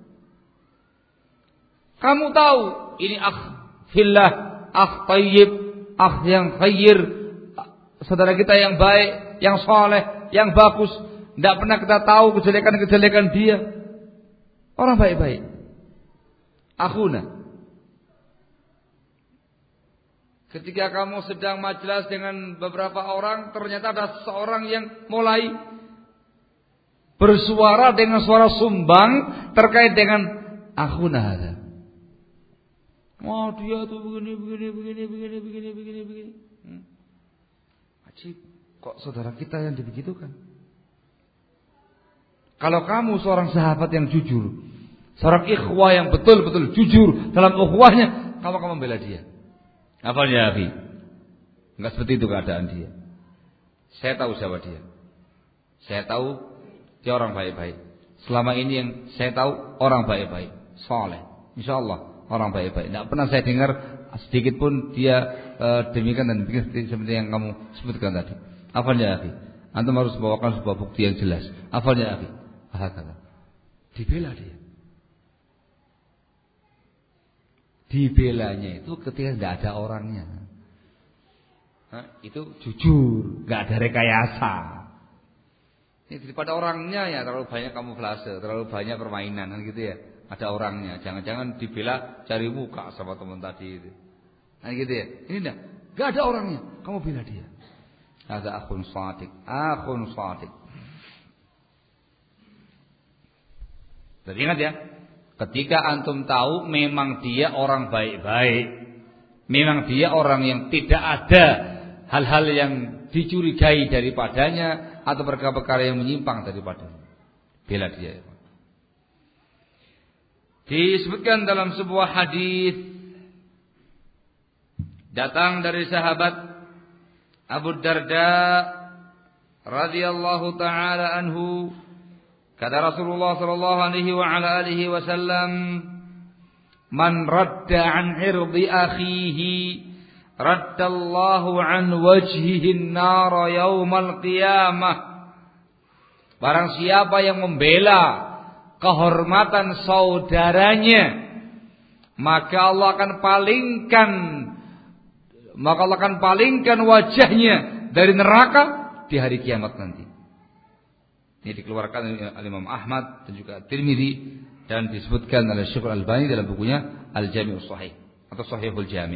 Kamu tahu ini akh fillah, akh tayyib, akh yang khair, saudara kita yang baik, yang soleh, yang bagus. Tidak pernah kita tahu kejelekan-kejelekan dia. Orang baik-baik. Akhuna. Ketika kamu sedang majelis dengan beberapa orang, ternyata ada seorang yang mulai bersuara dengan suara sumbang terkait dengan akhuna ada. Wah, dia tuh begini, begini, begini, begini, begini, begini, begini. Hmm. Ajib, kok saudara kita yang dibegitukan? Kalau kamu seorang sahabat yang jujur, seorang ikhwah yang betul-betul jujur dalam ukhuwahnya, kamu akan membela dia. Apa ya, Abi? Enggak seperti itu keadaan dia. Saya tahu siapa dia. Saya tahu dia orang baik-baik. Selama ini yang saya tahu orang baik-baik, saleh. Insyaallah orang baik-baik. Tidak pernah saya dengar sedikit pun dia e, demikian dan demikian seperti yang kamu sebutkan tadi. Apa ya, Abi? Antum harus bawakan sebuah bukti yang jelas. Apa ya, Abi? Kata dibela dia. Dibelanya itu ketika tidak ada orangnya. Hah? Itu jujur, nggak ada rekayasa. Ini daripada orangnya ya terlalu banyak kamuflase, terlalu banyak permainan kan gitu ya. Ada orangnya, jangan-jangan dibela cari muka sama teman tadi itu. Kan gitu ya. Ini enggak, nggak ada orangnya, kamu bela dia. Ada akhun shadiq, akhun shadiq. Jadi ingat ya, ketika antum tahu memang dia orang baik-baik, memang dia orang yang tidak ada hal-hal yang dicurigai daripadanya atau perkara-perkara yang menyimpang daripadanya. Bela dia. Disebutkan dalam sebuah hadis datang dari sahabat Abu Darda radhiyallahu taala anhu, kata Rasulullah sallallahu alaihi wa ala alihi wasallam, man radda an irdi akhihi raddallahu an wajhihi an-nar yaumal qiyamah. Barang siapa yang membela kehormatan saudaranya, maka Allah akan palingkan maka Allah akan palingkan wajahnya dari neraka di hari kiamat nanti. Ini dikeluarkan oleh Imam Ahmad dan juga Tirmidzi dan disebutkan oleh Syekh Al-Albani dalam bukunya Al-Jami' As-Sahih atau Sahihul Jami'.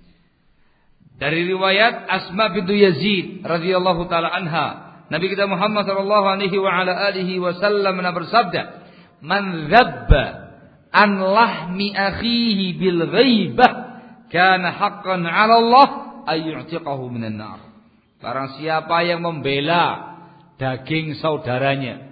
Dari riwayat Asma bintu Yazid radhiyallahu taala anha, Nabi kita Muhammad sallallahu alaihi wa ala alihi wasallam bersabda, "Man dzabba an lahmi akhihi bil ghaibah kana haqqan 'ala Allah ay yu'tiqahu minan nar." Barang siapa yang membela daging saudaranya,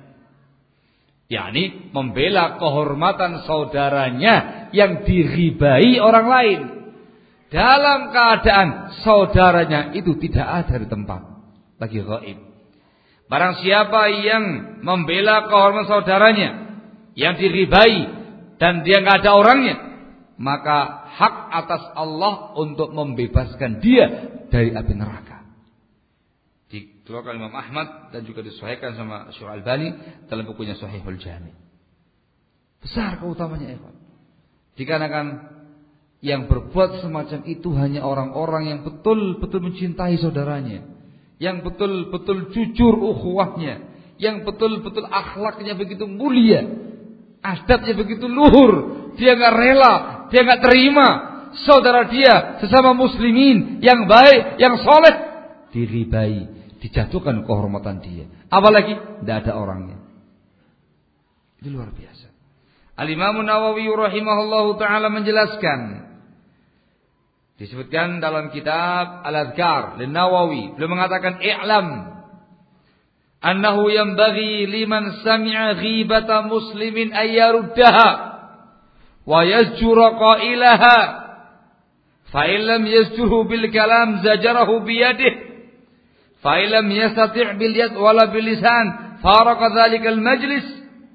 yakni membela kehormatan saudaranya yang dighibai orang lain dalam keadaan saudaranya itu tidak ada di tempat, lagi ghaib. Barang siapa yang membela kehormatan saudaranya yang dighibai dan dia enggak ada orangnya, maka hak atas Allah untuk membebaskan dia dari api neraka. Dikeluarkan Imam Ahmad dan juga disahihkan sama Syekh Al-Albani dalam bukunya Sahihul Jami'. Besar keutamanya, ikhwan. Dikarenakan yang berbuat semacam itu hanya orang-orang yang betul-betul mencintai saudaranya, yang betul-betul jujur ukhuwahnya, yang betul-betul akhlaknya begitu mulia, adabnya begitu luhur. Dia enggak rela, dia enggak terima saudara dia sesama muslimin yang baik, yang soleh diribai, dijatuhkan kehormatan dia. Apalagi tidak ada orangnya. Itu luar biasa. Al-Imam Nawawi rahimahullahu taala menjelaskan, disebutkan dalam kitab Al-Adhkar Lin-Nawawi, beliau mengatakan, "I'lam annahu yanbaghi liman sami'a ghibata muslimin ay yaruddaha wa yazjura qailaha fa in lam yazjurhu bil kalam zajarahu bi yadihi fa in lam yastati' bil yad wala bil lisan faraqa dhalika al majlis."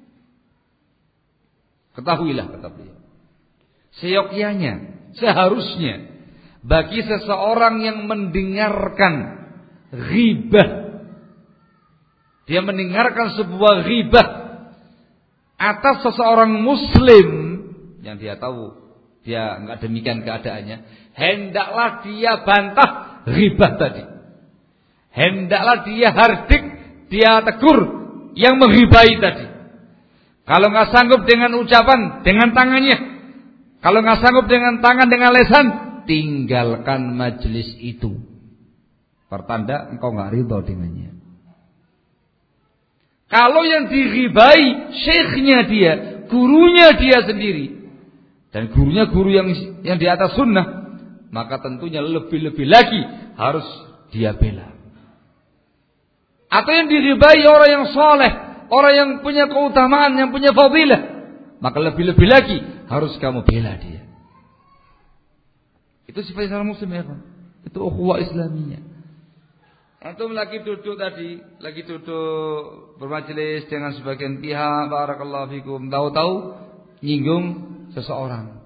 Ketahuilah, kata beliau, seyogyanya, seharusnya bagi seseorang yang mendengarkan ghibah, dia mendengarkan sebuah ghibah atas seseorang muslim yang dia tahu dia enggak demikian keadaannya, hendaklah dia bantah ghibah tadi. Hendaklah dia hardik, dia tegur yang menghibai tadi. Kalau enggak sanggup dengan ucapan, dengan tangannya. Kalau enggak sanggup dengan tangan, dengan lisan, tinggalkan majelis itu. Pertanda engkau enggak ridho dengannya. Kalau yang dighibai syekhnya dia, gurunya dia sendiri, dan gurunya guru yang yang di atas sunnah, maka tentunya lebih-lebih lagi harus dia bela. Atau yang dighibai orang yang soleh, orang yang punya keutamaan, yang punya fadilah, maka lebih-lebih lagi harus kamu bela dia. Itu sifat seorang muslim, ya kan? Itu ukhuwah Islamiyah. Antum lagi duduk tadi, lagi duduk bermajelis dengan sebagian pihak, barakallahu fikum, tahu-tahu nyinggung seseorang.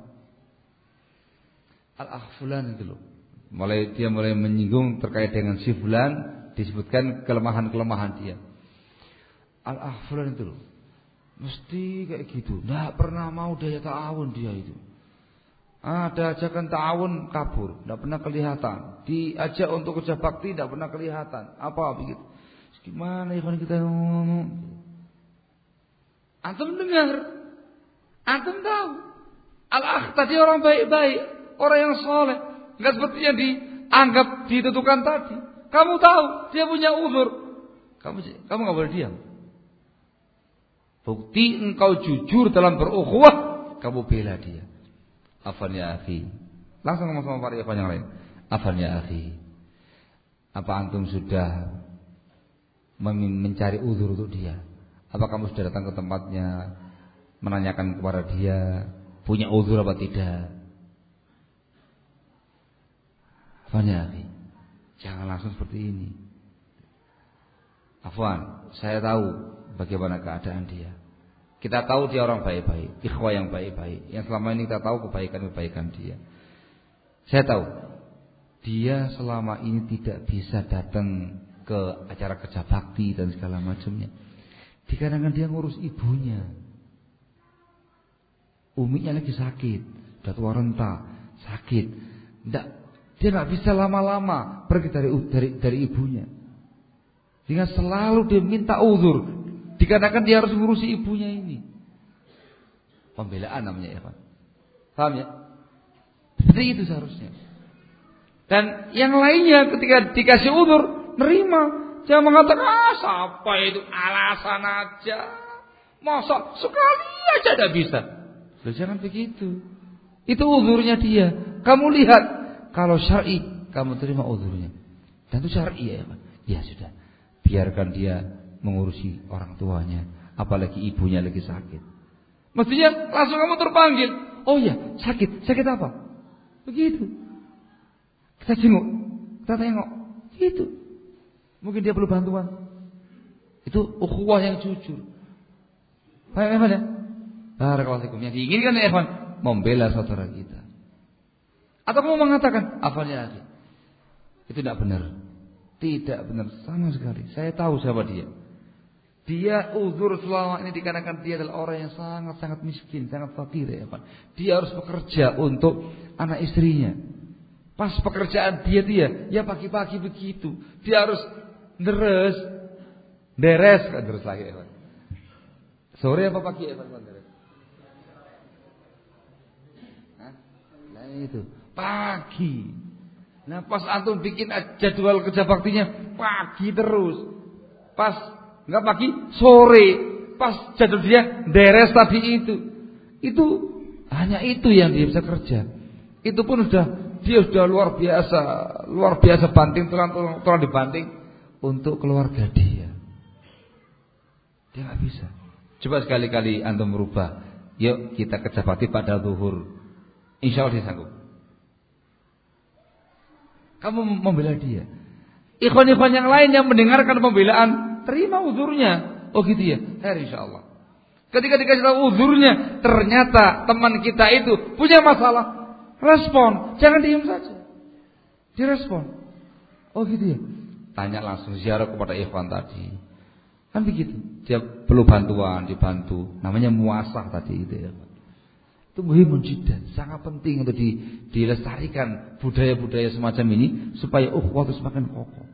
Al-akh fulan itu loh. Mulai dia mulai menyinggung terkait dengan si fulan, disebutkan kelemahan-kelemahan dia. Al-akh fulan itu loh, mesti kayak gitu, enggak pernah mau daya ta'awun dia itu. Ada ajakan ta'awun kabur, tidak pernah kelihatan. Diajak untuk kerja bakti, tidak pernah kelihatan. Apa begitu? Gimana ikhwan kita ngomong? Antum dengar, antum tahu. Al-akh tadi orang baik-baik, orang yang soleh, nggak seperti yang dianggap ditentukan tadi. Kamu tahu dia punya uzur, kamu kamu nggak boleh diam. Bukti engkau jujur dalam berukhuwah, kamu bela dia. Afan ya akhi, Langsung ngomong sama para ikhwan yang lain. Afan ya akhi, apa antum sudah mencari uzur untuk dia? Apa kamu sudah datang ke tempatnya, menanyakan kepada dia punya uzur apa tidak? Afan ya akhi, jangan langsung seperti ini. Afwan, saya tahu bagaimana keadaan dia. Kita tahu dia orang baik-baik, ikhwah yang baik-baik, yang selama ini kita tahu kebaikan-kebaikan dia. Saya tahu dia selama ini tidak bisa datang ke acara kerja bakti dan segala macamnya. Dikarenakan dia ngurus ibunya. Uminya lagi sakit, sudah tua renta, sakit. Nggak, dia nggak bisa lama-lama pergi dari dari dari ibunya. Sehingga selalu dia minta uzur. Dikarenakan dia harus ngurusi ibunya ini. Pembelaan namanya ya Pak. Paham ya? Seperti itu seharusnya. Dan yang lainnya ketika dikasih uzur, nerima. Jangan mengatakan, ah siapa itu, alasan aja. Masa sekali aja tidak bisa. Loh, jangan begitu. Itu uzurnya dia. Kamu lihat, kalau syar'i kamu terima uzurnya. Dan itu syar'i ya Pak. Ya sudah, biarkan dia mengurusi orang tuanya, apalagi ibunya lagi sakit. Mestinya langsung kamu terpanggil. Oh ya, sakit. Sakit apa? Begitu. Kita jenguk, kita tengok. Gitu. Mungkin dia perlu bantuan. Itu ukhuwah yang jujur. Baik, Evan ya? Barakallahu fikum. Yang diinginkan ya Evan, membela saudara kita. Atau kamu mengatakan, Afan ya akhi, itu tidak benar. Tidak benar sama sekali. Saya tahu siapa dia. Dia uzur selama ini dikarenakan dia adalah orang yang sangat-sangat miskin, sangat fakir ya Pak. Dia harus bekerja untuk anak istrinya. Pas pekerjaan dia dia, ya pagi-pagi begitu. Dia harus deres, deres kan terus lagi ya Pak. Sore apa pagi ya Pak? Hah? Nah itu pagi. Nah pas antum bikin jadwal kerja baktinya pagi terus. Pas enggak pagi, sore. Pas jadwal dia deres tadi itu. Itu hanya itu yang dia bisa kerja. Itu pun sudah dia sudah luar biasa, luar biasa banting tulang tulang dibanting untuk keluarga dia. Dia enggak bisa. Coba sekali-kali antum merubah. Yuk kita kerja bakti pada zuhur. Insya Allah dia sanggup. Kamu membela dia. Ikhwan-ikhwan yang lain yang mendengarkan pembelaan, terima uzurnya. Oh gitu ya. Her insyaallah. Ketika dikasih tahu uzurnya, ternyata teman kita itu punya masalah, respon. Jangan diam saja. Direspon. Oh gitu ya. Tanya langsung, ziarah kepada ikhwan tadi. Kan begitu. Dia perlu bantuan, dibantu. Namanya muasah tadi itu ya. Itu muhimun jiddan, sangat penting untuk di, dilestarikan budaya-budaya semacam ini supaya ukhuwah itu semakin kokoh.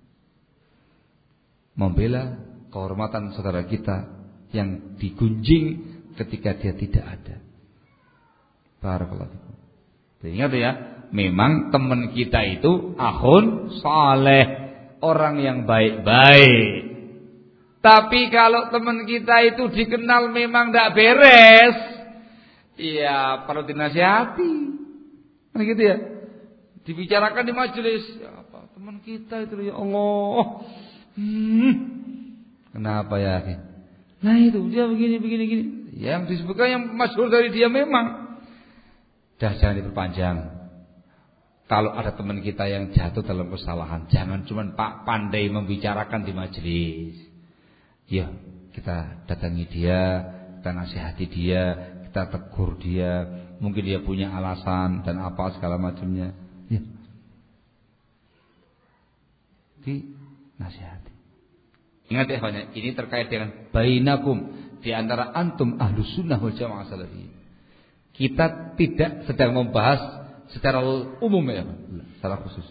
Membela kehormatan saudara kita yang digunjing ketika dia tidak ada. Barakallahu fikum. Ingat ya, memang teman kita itu akhun saleh, orang yang baik-baik. Tapi kalau teman kita itu dikenal memang tidak beres, iya perlu dinasihati. Kan gitu ya. Dibicarakan di majelis, ya apa teman kita itu ya Allah. Hmm. Kenapa ya? Nah itu dia begini begini gini. Yang disebutkan yang masyhur dari dia memang. Dah jangan diperpanjang. Kalau ada teman kita yang jatuh dalam kesalahan, jangan cuma pak pandai membicarakan di majelis. Ya, kita datangi dia, kita nasihati dia, kita tegur dia, mungkin dia punya alasan dan apa segala macamnya. Ya. Di nasihati. Ingat ya, ini terkait dengan bainakum, di antara antum ahlus sunnah wal jamaah salafiyyin. Kita tidak sedang membahas secara umum ya, secara khusus.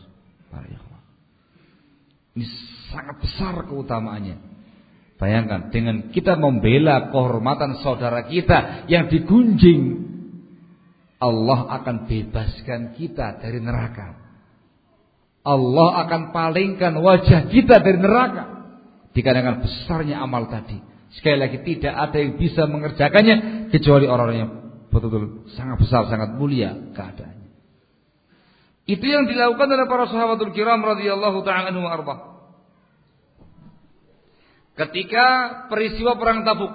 Ini sangat besar keutamaannya. Bayangkan dengan kita membela kehormatan saudara kita yang digunjing, Allah akan bebaskan kita dari neraka. Allah akan palingkan wajah kita dari neraka dikarenakan besarnya amal tadi. Sekali lagi tidak ada yang bisa mengerjakannya kecuali orang yang betul-betul sangat besar, sangat mulia keadaannya. Itu yang dilakukan oleh para sahabatul kiram radhiyallahu ta'ala anhum arba. Ketika peristiwa perang Tabuk.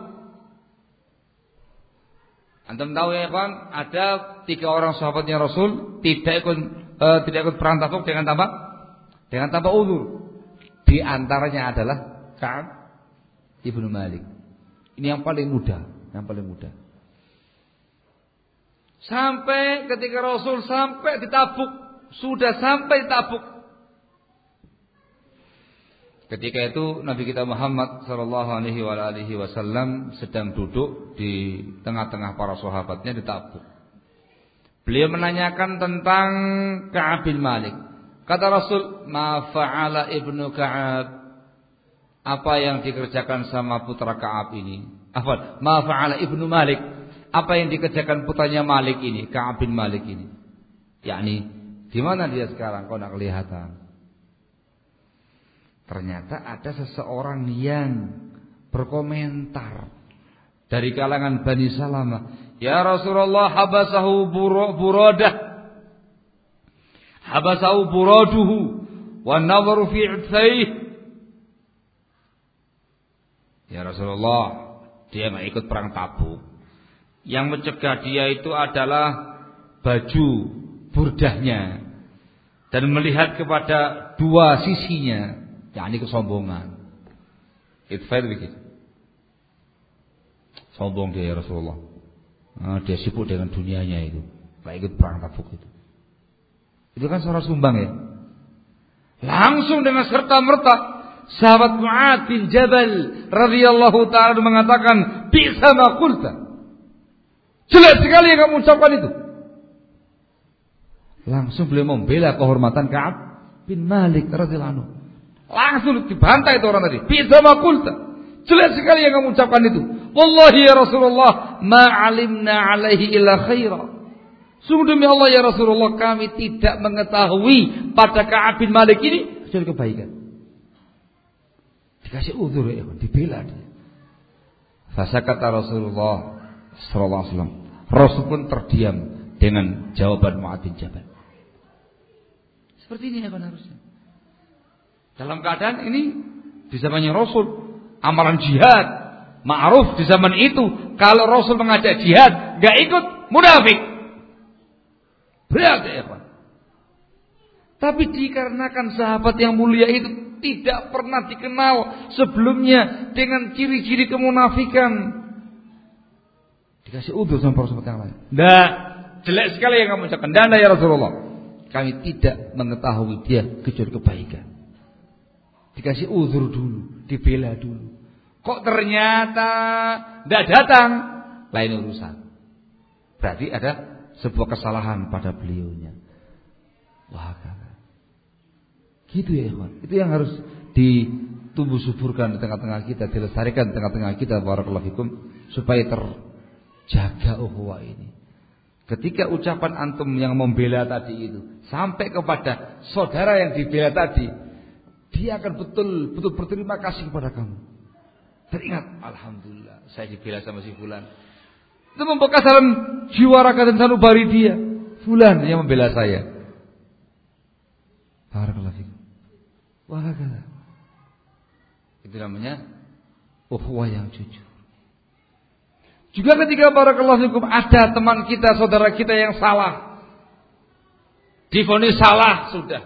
Antum tahu ya kawan, ada tiga orang sahabatnya Rasul tidak ikut uh, tidak ikut perang Tabuk dengan tanpa dengan tanpa uzur. Di antaranya adalah Ka'ab ibnu Malik. Ini yang paling muda, yang paling muda. Sampai ketika Rasul sampai di Tabuk, sudah sampai di Tabuk. Ketika itu Nabi kita Muhammad sallallahu alaihi wasallam sedang duduk di tengah-tengah para sahabatnya di Tabuk. Beliau menanyakan tentang Ka'ab bin Malik. Kata Rasul, "Ma fa'ala ibnu Ka'ab?" Apa yang dikerjakan sama putra Ka'ab ini? Afwan, "Ma fa'ala ibnu Malik?" Apa yang dikerjakan putranya Malik ini, Ka'ab bin Malik ini? Yakni, di mana dia sekarang? Kau nak kelihatan. Ternyata ada seseorang yang berkomentar dari kalangan Bani Salamah. Ya Rasulullah, habasahu buradah. Habasahu buraduhu. Wa nazaru fi idsaih. Ya Rasulullah, dia mau ikut perang Tabuk. Yang mencegah dia itu adalah baju burdahnya. Dan melihat kepada dua sisinya. yakni kesombongan. Itfail begitu. Sombong dia ya Rasulullah. Nah, dia sibuk dengan dunianya itu. Gak ikut perang Tabuk itu. Itu kan suara sumbang ya. Langsung dengan serta merta sahabat Mu'adz bin Jabal radhiyallahu taala mengatakan, "Bisa ma qulta." Jelek sekali yang kamu ucapkan itu. Langsung beliau membela kehormatan Ka'ab bin Malik radhiyallahu anhu. Langsung dibantai itu orang tadi. Bisa ma qulta. Jelek sekali yang kamu ucapkan itu. Wallahi ya Rasulullah, ma alimna alaihi illa khaira. Sungguh demi Allah ya Rasulullah, kami tidak mengetahui pada Ka'ab bin Malik ini kecuali kebaikan. Dikasih uzur ya, dibela dia. Fasakata Rasulullah sallallahu alaihi wasallam. Rasul pun terdiam dengan jawaban Mu'adz bin Jabal. Seperti ini ya kan harusnya. Dalam keadaan ini di zamannya Rasul, amalan jihad ma'ruf di zaman itu. Kalau Rasul mengajak jihad, enggak ikut, munafik. Berat ya Pak. Tapi dikarenakan sahabat yang mulia itu tidak pernah dikenal sebelumnya dengan ciri-ciri kemunafikan, dikasih udzur sama para sahabat yang lain. Nah, jelek sekali yang kamu ucapkan. Dan ya Rasulullah, kami tidak mengetahui dia kecuali kebaikan. Dikasih uzur dulu, dibela dulu. Kok ternyata tidak datang, lain urusan. Berarti ada sebuah kesalahan pada beliaunya. Wah, gitu ya, ikhwan. Itu yang harus ditumbuh suburkan di tengah-tengah kita, dilestarikan di tengah-tengah kita, barakallahu fikum, supaya terjaga ukhuwah ini. Ketika ucapan antum yang membela tadi itu sampai kepada saudara yang dibela tadi, dia akan betul betul berterima kasih kepada kamu. Teringat, alhamdulillah saya dibela sama si fulan. Itu membekas dalam jiwa raga dan sanubari dia. Fulan yang membela saya. Barakallahu fikum. Wahakala. Itu namanya ukhuwah yang jujur. Juga ketika barakallahu fikum ada teman kita, saudara kita yang salah, divonis salah sudah,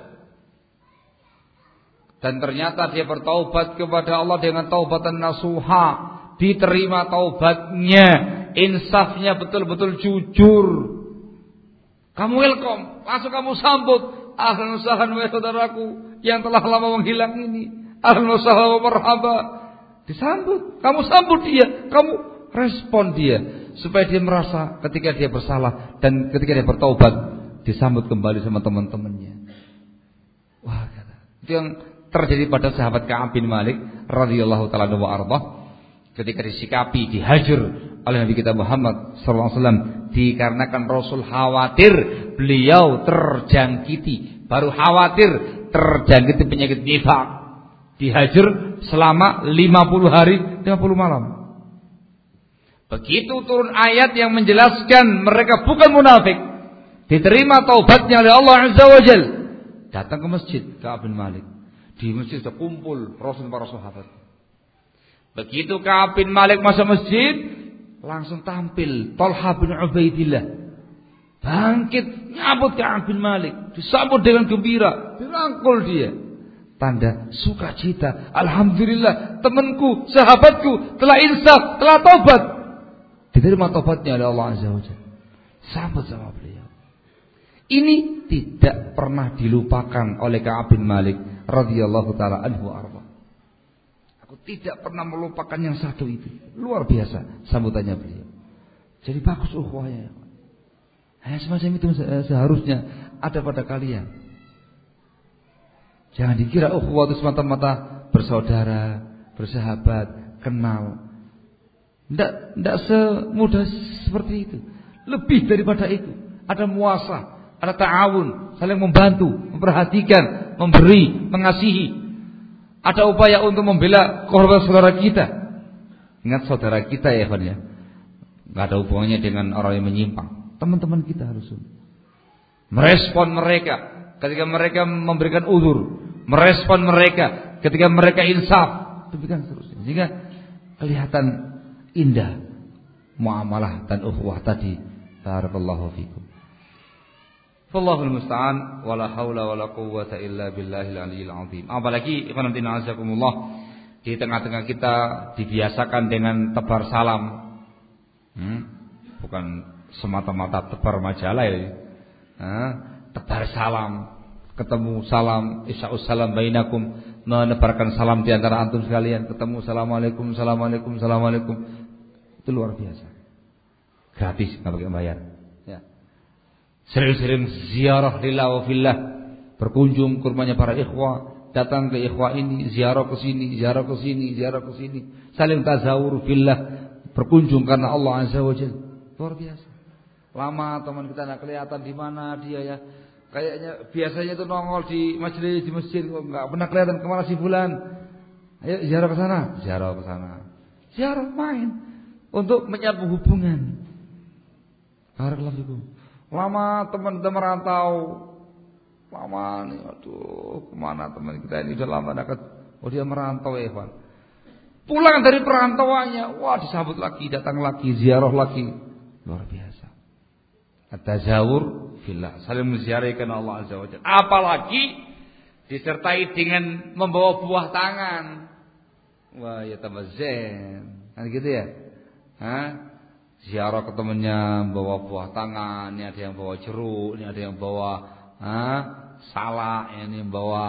dan ternyata dia bertaubat kepada Allah dengan taubatan nasuha, diterima taubatnya, insafnya betul-betul jujur. Kamu welcome, langsung kamu sambut, ahlan wa sahlan wa saudaraku yang telah lama menghilang ini, ahlan wa sahlan wa marhaba. Disambut, kamu sambut dia, kamu respon dia, supaya dia merasa ketika dia bersalah dan ketika dia bertaubat disambut kembali sama teman-temannya. Wah, itu yang terjadi pada sahabat Ka'ab bin Malik radhiyallahu taala wa arda, ketika disikapi, dihajar oleh Nabi kita Muhammad sallallahu alaihi wasallam dikarenakan Rasul khawatir beliau terjangkiti, baru khawatir terjangkiti penyakit nifaq. Dihajar selama lima puluh hari, lima puluh malam. Begitu turun ayat yang menjelaskan mereka bukan munafik, diterima taubatnya oleh Allah Azza wa Jalla. Datang ke masjid Ka'ab bin Malik. Di masjid sudah kumpul Rasul para sahabat. Begitu Ka'ab bin Malik masuk masjid, langsung tampil Talha bin Ubaidillah. Bangkit nyambut Ka'ab bin Malik, disambut dengan gembira, dirangkul dia. Tanda sukacita. Alhamdulillah, temanku, sahabatku telah insaf, telah tobat. Diterima tobatnya oleh Allah Azza wa Jalla. Sambut sama beliau. Ini tidak pernah dilupakan oleh Ka'ab bin Malik radhiyallahu taala anhu arba. Aku tidak pernah melupakan yang satu itu. Luar biasa sambutannya beliau. Jadi bagus ukhuwahnya. Hanya semacam itu seharusnya ada pada kalian. Jangan dikira ukhuwah itu semata-mata bersaudara, bersahabat, kenal. Tidak, tidak semudah seperti itu. Lebih daripada itu. Ada muasah, ada ta'awun, saling membantu, memperhatikan, memberi, mengasihi. Ada upaya untuk membela kehormatan saudara kita. Ingat saudara kita ya, Pak ya. Enggak ada hubungannya dengan orang yang menyimpang. Teman-teman kita harus merespon mereka ketika mereka memberikan uzur, merespon mereka ketika mereka insaf, demikian seterusnya. Sehingga kelihatan indah muamalah dan ukhuwah tadi. Barakallahu fikum. Wallahul musta'an wala haula wala quwwata illa billahil aliyil azim. Apalagi ikhwan fillah azakumullah, di tengah-tengah kita dibiasakan dengan tebar salam. Hmm? Bukan semata-mata tebar majalah ya. Nah, tebar salam, ketemu salam, isya'us salam bainakum, menebarkan salam di antara antum sekalian, ketemu assalamualaikum, assalamualaikum, assalamualaikum. Itu luar biasa. Gratis, enggak pakai bayar. Ya. Sering-sering ziarah lillah wa fillah, berkunjung ke rumahnya para ikhwah, datang ke ikhwah ini, ziarah ke sini, ziarah ke sini, ziarah ke sini, saling tazawur fillah, berkunjung karena Allah Azza wa Jalla. Luar biasa. Lama teman kita enggak kelihatan di mana dia ya. Kayaknya biasanya itu nongol di majelis di masjid, kok enggak pernah kelihatan kemana si fulan. Ayo ziarah ke sana, ziarah ke sana. Ziarah main untuk menyambung hubungan. Barakallahu fikum. Lama teman kita merantau, lama nih, aduh kemana teman kita ini udah lama dekat. Oh dia merantau ya Evan. Pulang dari perantauannya, wah disambut lagi, datang lagi, ziarah lagi, luar biasa. At-tazawur fillah, saling menziarahi karena Allah Azza wa Jalla. Apalagi disertai dengan membawa buah tangan. Wah ya tambah zen, kan gitu ya? Hah? Ziarah ke temannya bawa buah tangan, ini ada yang bawa jeruk, ini ada yang bawa ah, salak, ini yang bawa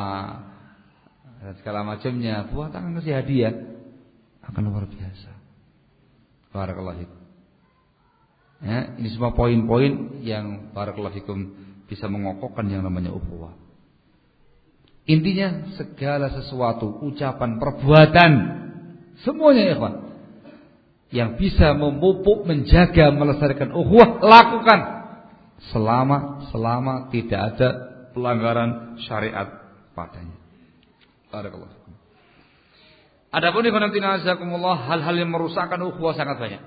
dan segala macamnya. Buah tangan kasih hadiah akan luar biasa. Barakallahu fikum. Ya, ini semua poin-poin yang barakallahu fikum bisa mengokohkan yang namanya ukhuwah. Intinya segala sesuatu, ucapan, perbuatan, semuanya ikhwan yang bisa memupuk, menjaga, melestarikan ukhuwah, lakukan selama selama tidak ada pelanggaran syariat padanya. Barakallahu fikum. Adapun ikhwan fillah azakumullah, hal-hal yang merusakkan ukhuwah sangat banyak.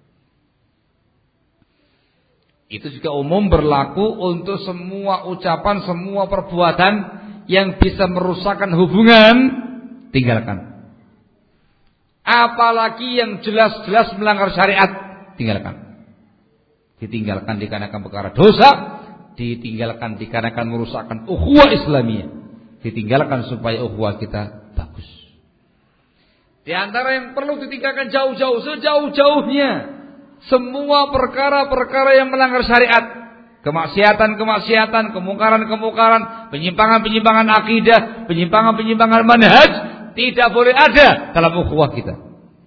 Itu juga umum berlaku untuk semua ucapan, semua perbuatan yang bisa merusakkan hubungan, tinggalkan. Apalagi yang jelas-jelas melanggar syariat, tinggalkan. Ditinggalkan dikarenakan perkara dosa, ditinggalkan dikarenakan merusakkan ukhuwah Islamiyah, ditinggalkan supaya ukhuwah kita bagus. Di antara yang perlu ditinggalkan jauh-jauh, sejauh-jauhnya, semua perkara-perkara yang melanggar syariat, kemaksiatan-kemaksiatan, kemungkaran-kemungkaran, penyimpangan-penyimpangan akidah, penyimpangan-penyimpangan manhaj, tidak boleh ada dalam ukhuwah kita.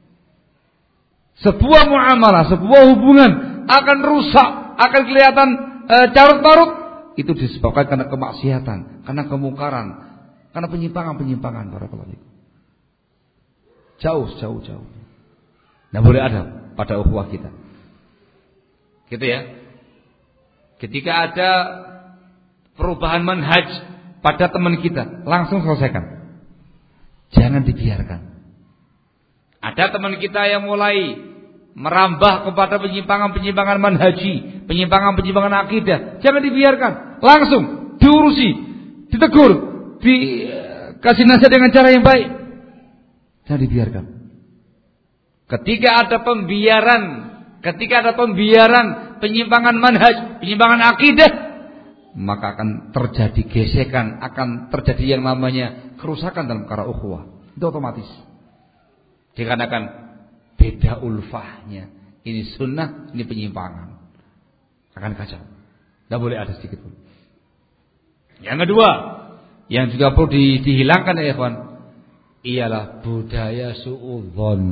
Sebuah muamalah, sebuah hubungan akan rusak, akan kelihatan e, carut-marut, itu disebabkan karena kemaksiatan, karena kemungkaran, karena penyimpangan-penyimpangan. Barakallahu fikum. Jauh, jauh, jauh. Tidak boleh ada pada ukhuwah kita. Gitu ya. Ketika ada perubahan manhaj pada teman kita, langsung selesaikan. Jangan dibiarkan. Ada teman kita yang mulai merambah kepada penyimpangan-penyimpangan manhaji, penyimpangan-penyimpangan akidah, jangan dibiarkan, langsung diurusi, ditegur, dikasih nasihat dengan cara yang baik. Jangan dibiarkan. Ketika ada pembiaran, ketika ada pembiaran penyimpangan manhaj, penyimpangan akidah, maka akan terjadi gesekan, akan terjadi yang namanya kerusakan dalam perkara ukhuwah. Itu otomatis. Dikarenakan beda ulfahnya. Ini sunnah, ini penyimpangan. Akan kacau. Tidak boleh ada sedikit pun. Yang kedua, yang juga perlu di, dihilangkan ya ikhwan, ialah budaya suudzon.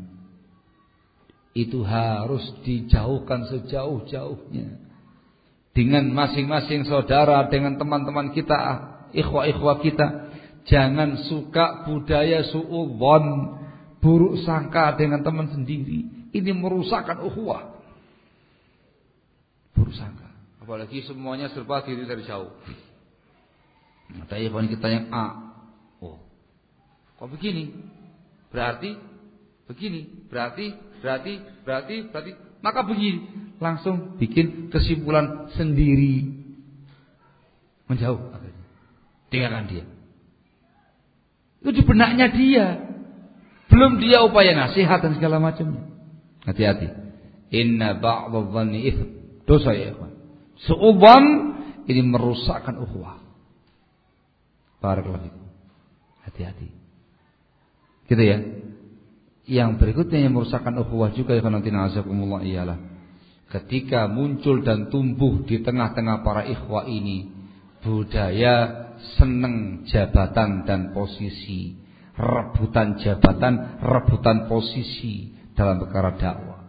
Itu harus dijauhkan sejauh-jauhnya. Dengan masing-masing saudara, dengan teman-teman kita, ikhwah-ikhwah kita. Jangan suka budaya suudzon, buruk sangka dengan teman sendiri. Ini merusakkan ukhuwah. Buruk sangka. Apalagi semuanya serba diri dari jauh. Ada ikhwan kita yang A. Oh, kok begini? Berarti begini, berarti berarti berarti berarti maka begini, langsung bikin kesimpulan sendiri, menjauh, tinggalkan dia. Itu di benaknya dia, belum dia upaya nasihat dan segala macamnya. Hati-hati. Inna ba'dadh-dhanni itsm, dosa ya ikhwan. Suudzon ini merusakkan ukhuwah. Barakallahu fikum. Hati-hati. Gitu ya. Yang berikutnya yang merusakkan ukhuwah juga ya nanti nazakumullah ialah ketika muncul dan tumbuh di tengah-tengah para ikhwah ini budaya seneng jabatan dan posisi, rebutan jabatan, rebutan posisi dalam perkara dakwah.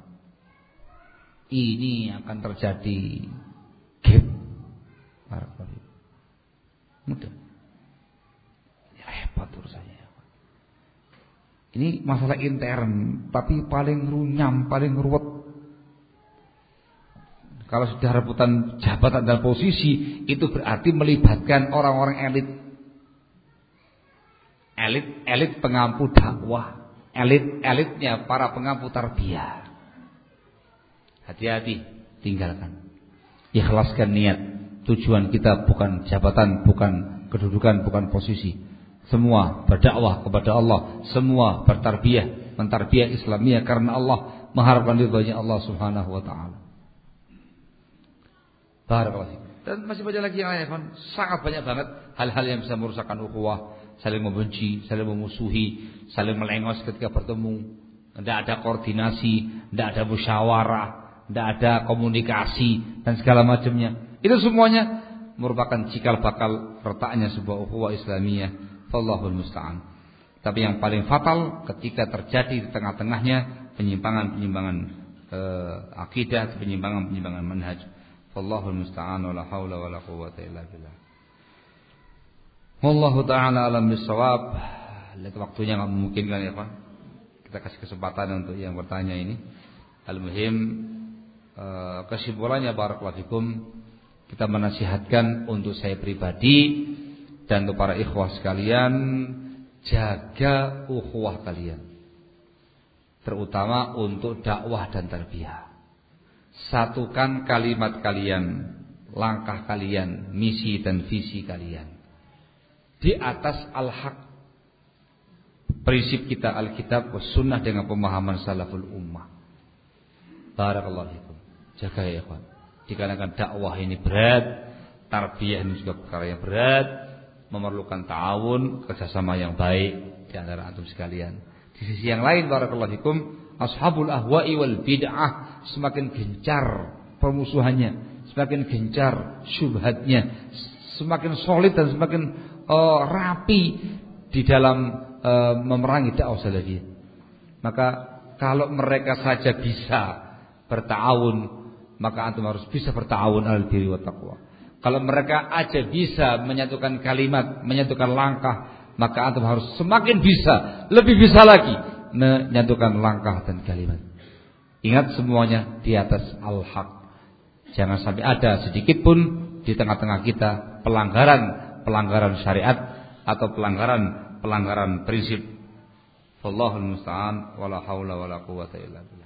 Ini akan terjadi gap. Barakallahu fikum. Mudah. Repot urusannya. Ini masalah intern, tapi paling runyam, paling ruwet. Kalau sudah rebutan jabatan dan posisi, itu berarti melibatkan orang-orang elit. Elit, elit pengampu dakwah, elit-elitnya para pengampu tarbiyah. Hati-hati, tinggalkan. Ikhlaskan niat. Tujuan kita bukan jabatan, bukan kedudukan, bukan posisi. Semua berdakwah kepada Allah, semua bertarbiyah, mentarbiyah Islamiyah karena Allah, mengharapkan ridhonya Allah Subhanahu wa taala. Barakallahu. Dan masih banyak lagi yang lain, kan? Sangat banyak banget hal-hal yang bisa merusakkan ukhuwah, saling membenci, saling memusuhi, saling melengos ketika bertemu, tidak ada koordinasi, tidak ada musyawarah, tidak ada komunikasi dan segala macamnya. Itu semuanya merupakan cikal bakal retaknya sebuah ukhuwah Islamiyah. Wallahul musta'an. Tapi yang paling fatal ketika terjadi di tengah-tengahnya penyimpangan-penyimpangan eh, akidah, penyimpangan-penyimpangan manhaj. Wallahul musta'an wala haula wala quwwata illa billah. Wallahu ta'ala alam bisawab. Lihat waktunya enggak memungkinkan ya, Pak. Kita kasih kesempatan untuk yang bertanya ini. Al-muhim eh, kesimpulannya barakallahu fikum, kita menasihatkan untuk saya pribadi dan untuk para ikhwah sekalian, jaga ukhuwah kalian, terutama untuk dakwah dan tarbiyah. Satukan kalimat kalian, langkah kalian, misi dan visi kalian di atas al-haq, prinsip kita Alkitab was sunnah dengan pemahaman salaful ummah. Barakallahu fikum. Jaga ya ikhwan. Dikarenakan dakwah ini berat, tarbiyah ini juga perkara yang berat, memerlukan ta'awun, kerjasama yang baik di antara antum sekalian. Di sisi yang lain barakallahu fikum, ashabul ahwa'i wal bid'ah semakin gencar permusuhannya, semakin gencar syubhatnya, semakin solid dan semakin uh, rapi di dalam uh, memerangi dakwah salafiyah. Maka kalau mereka saja bisa berta'awun, maka antum harus bisa berta'awun alal birri wat taqwa. Kalau mereka aja bisa menyatukan kalimat, menyatukan langkah, maka antum harus semakin bisa, lebih bisa lagi menyatukan langkah dan kalimat. Ingat semuanya di atas al-haq. Jangan sampai ada sedikit pun di tengah-tengah kita pelanggaran-pelanggaran syariat atau pelanggaran-pelanggaran prinsip. Wallahul musta'an wala haula wala quwwata illa billah.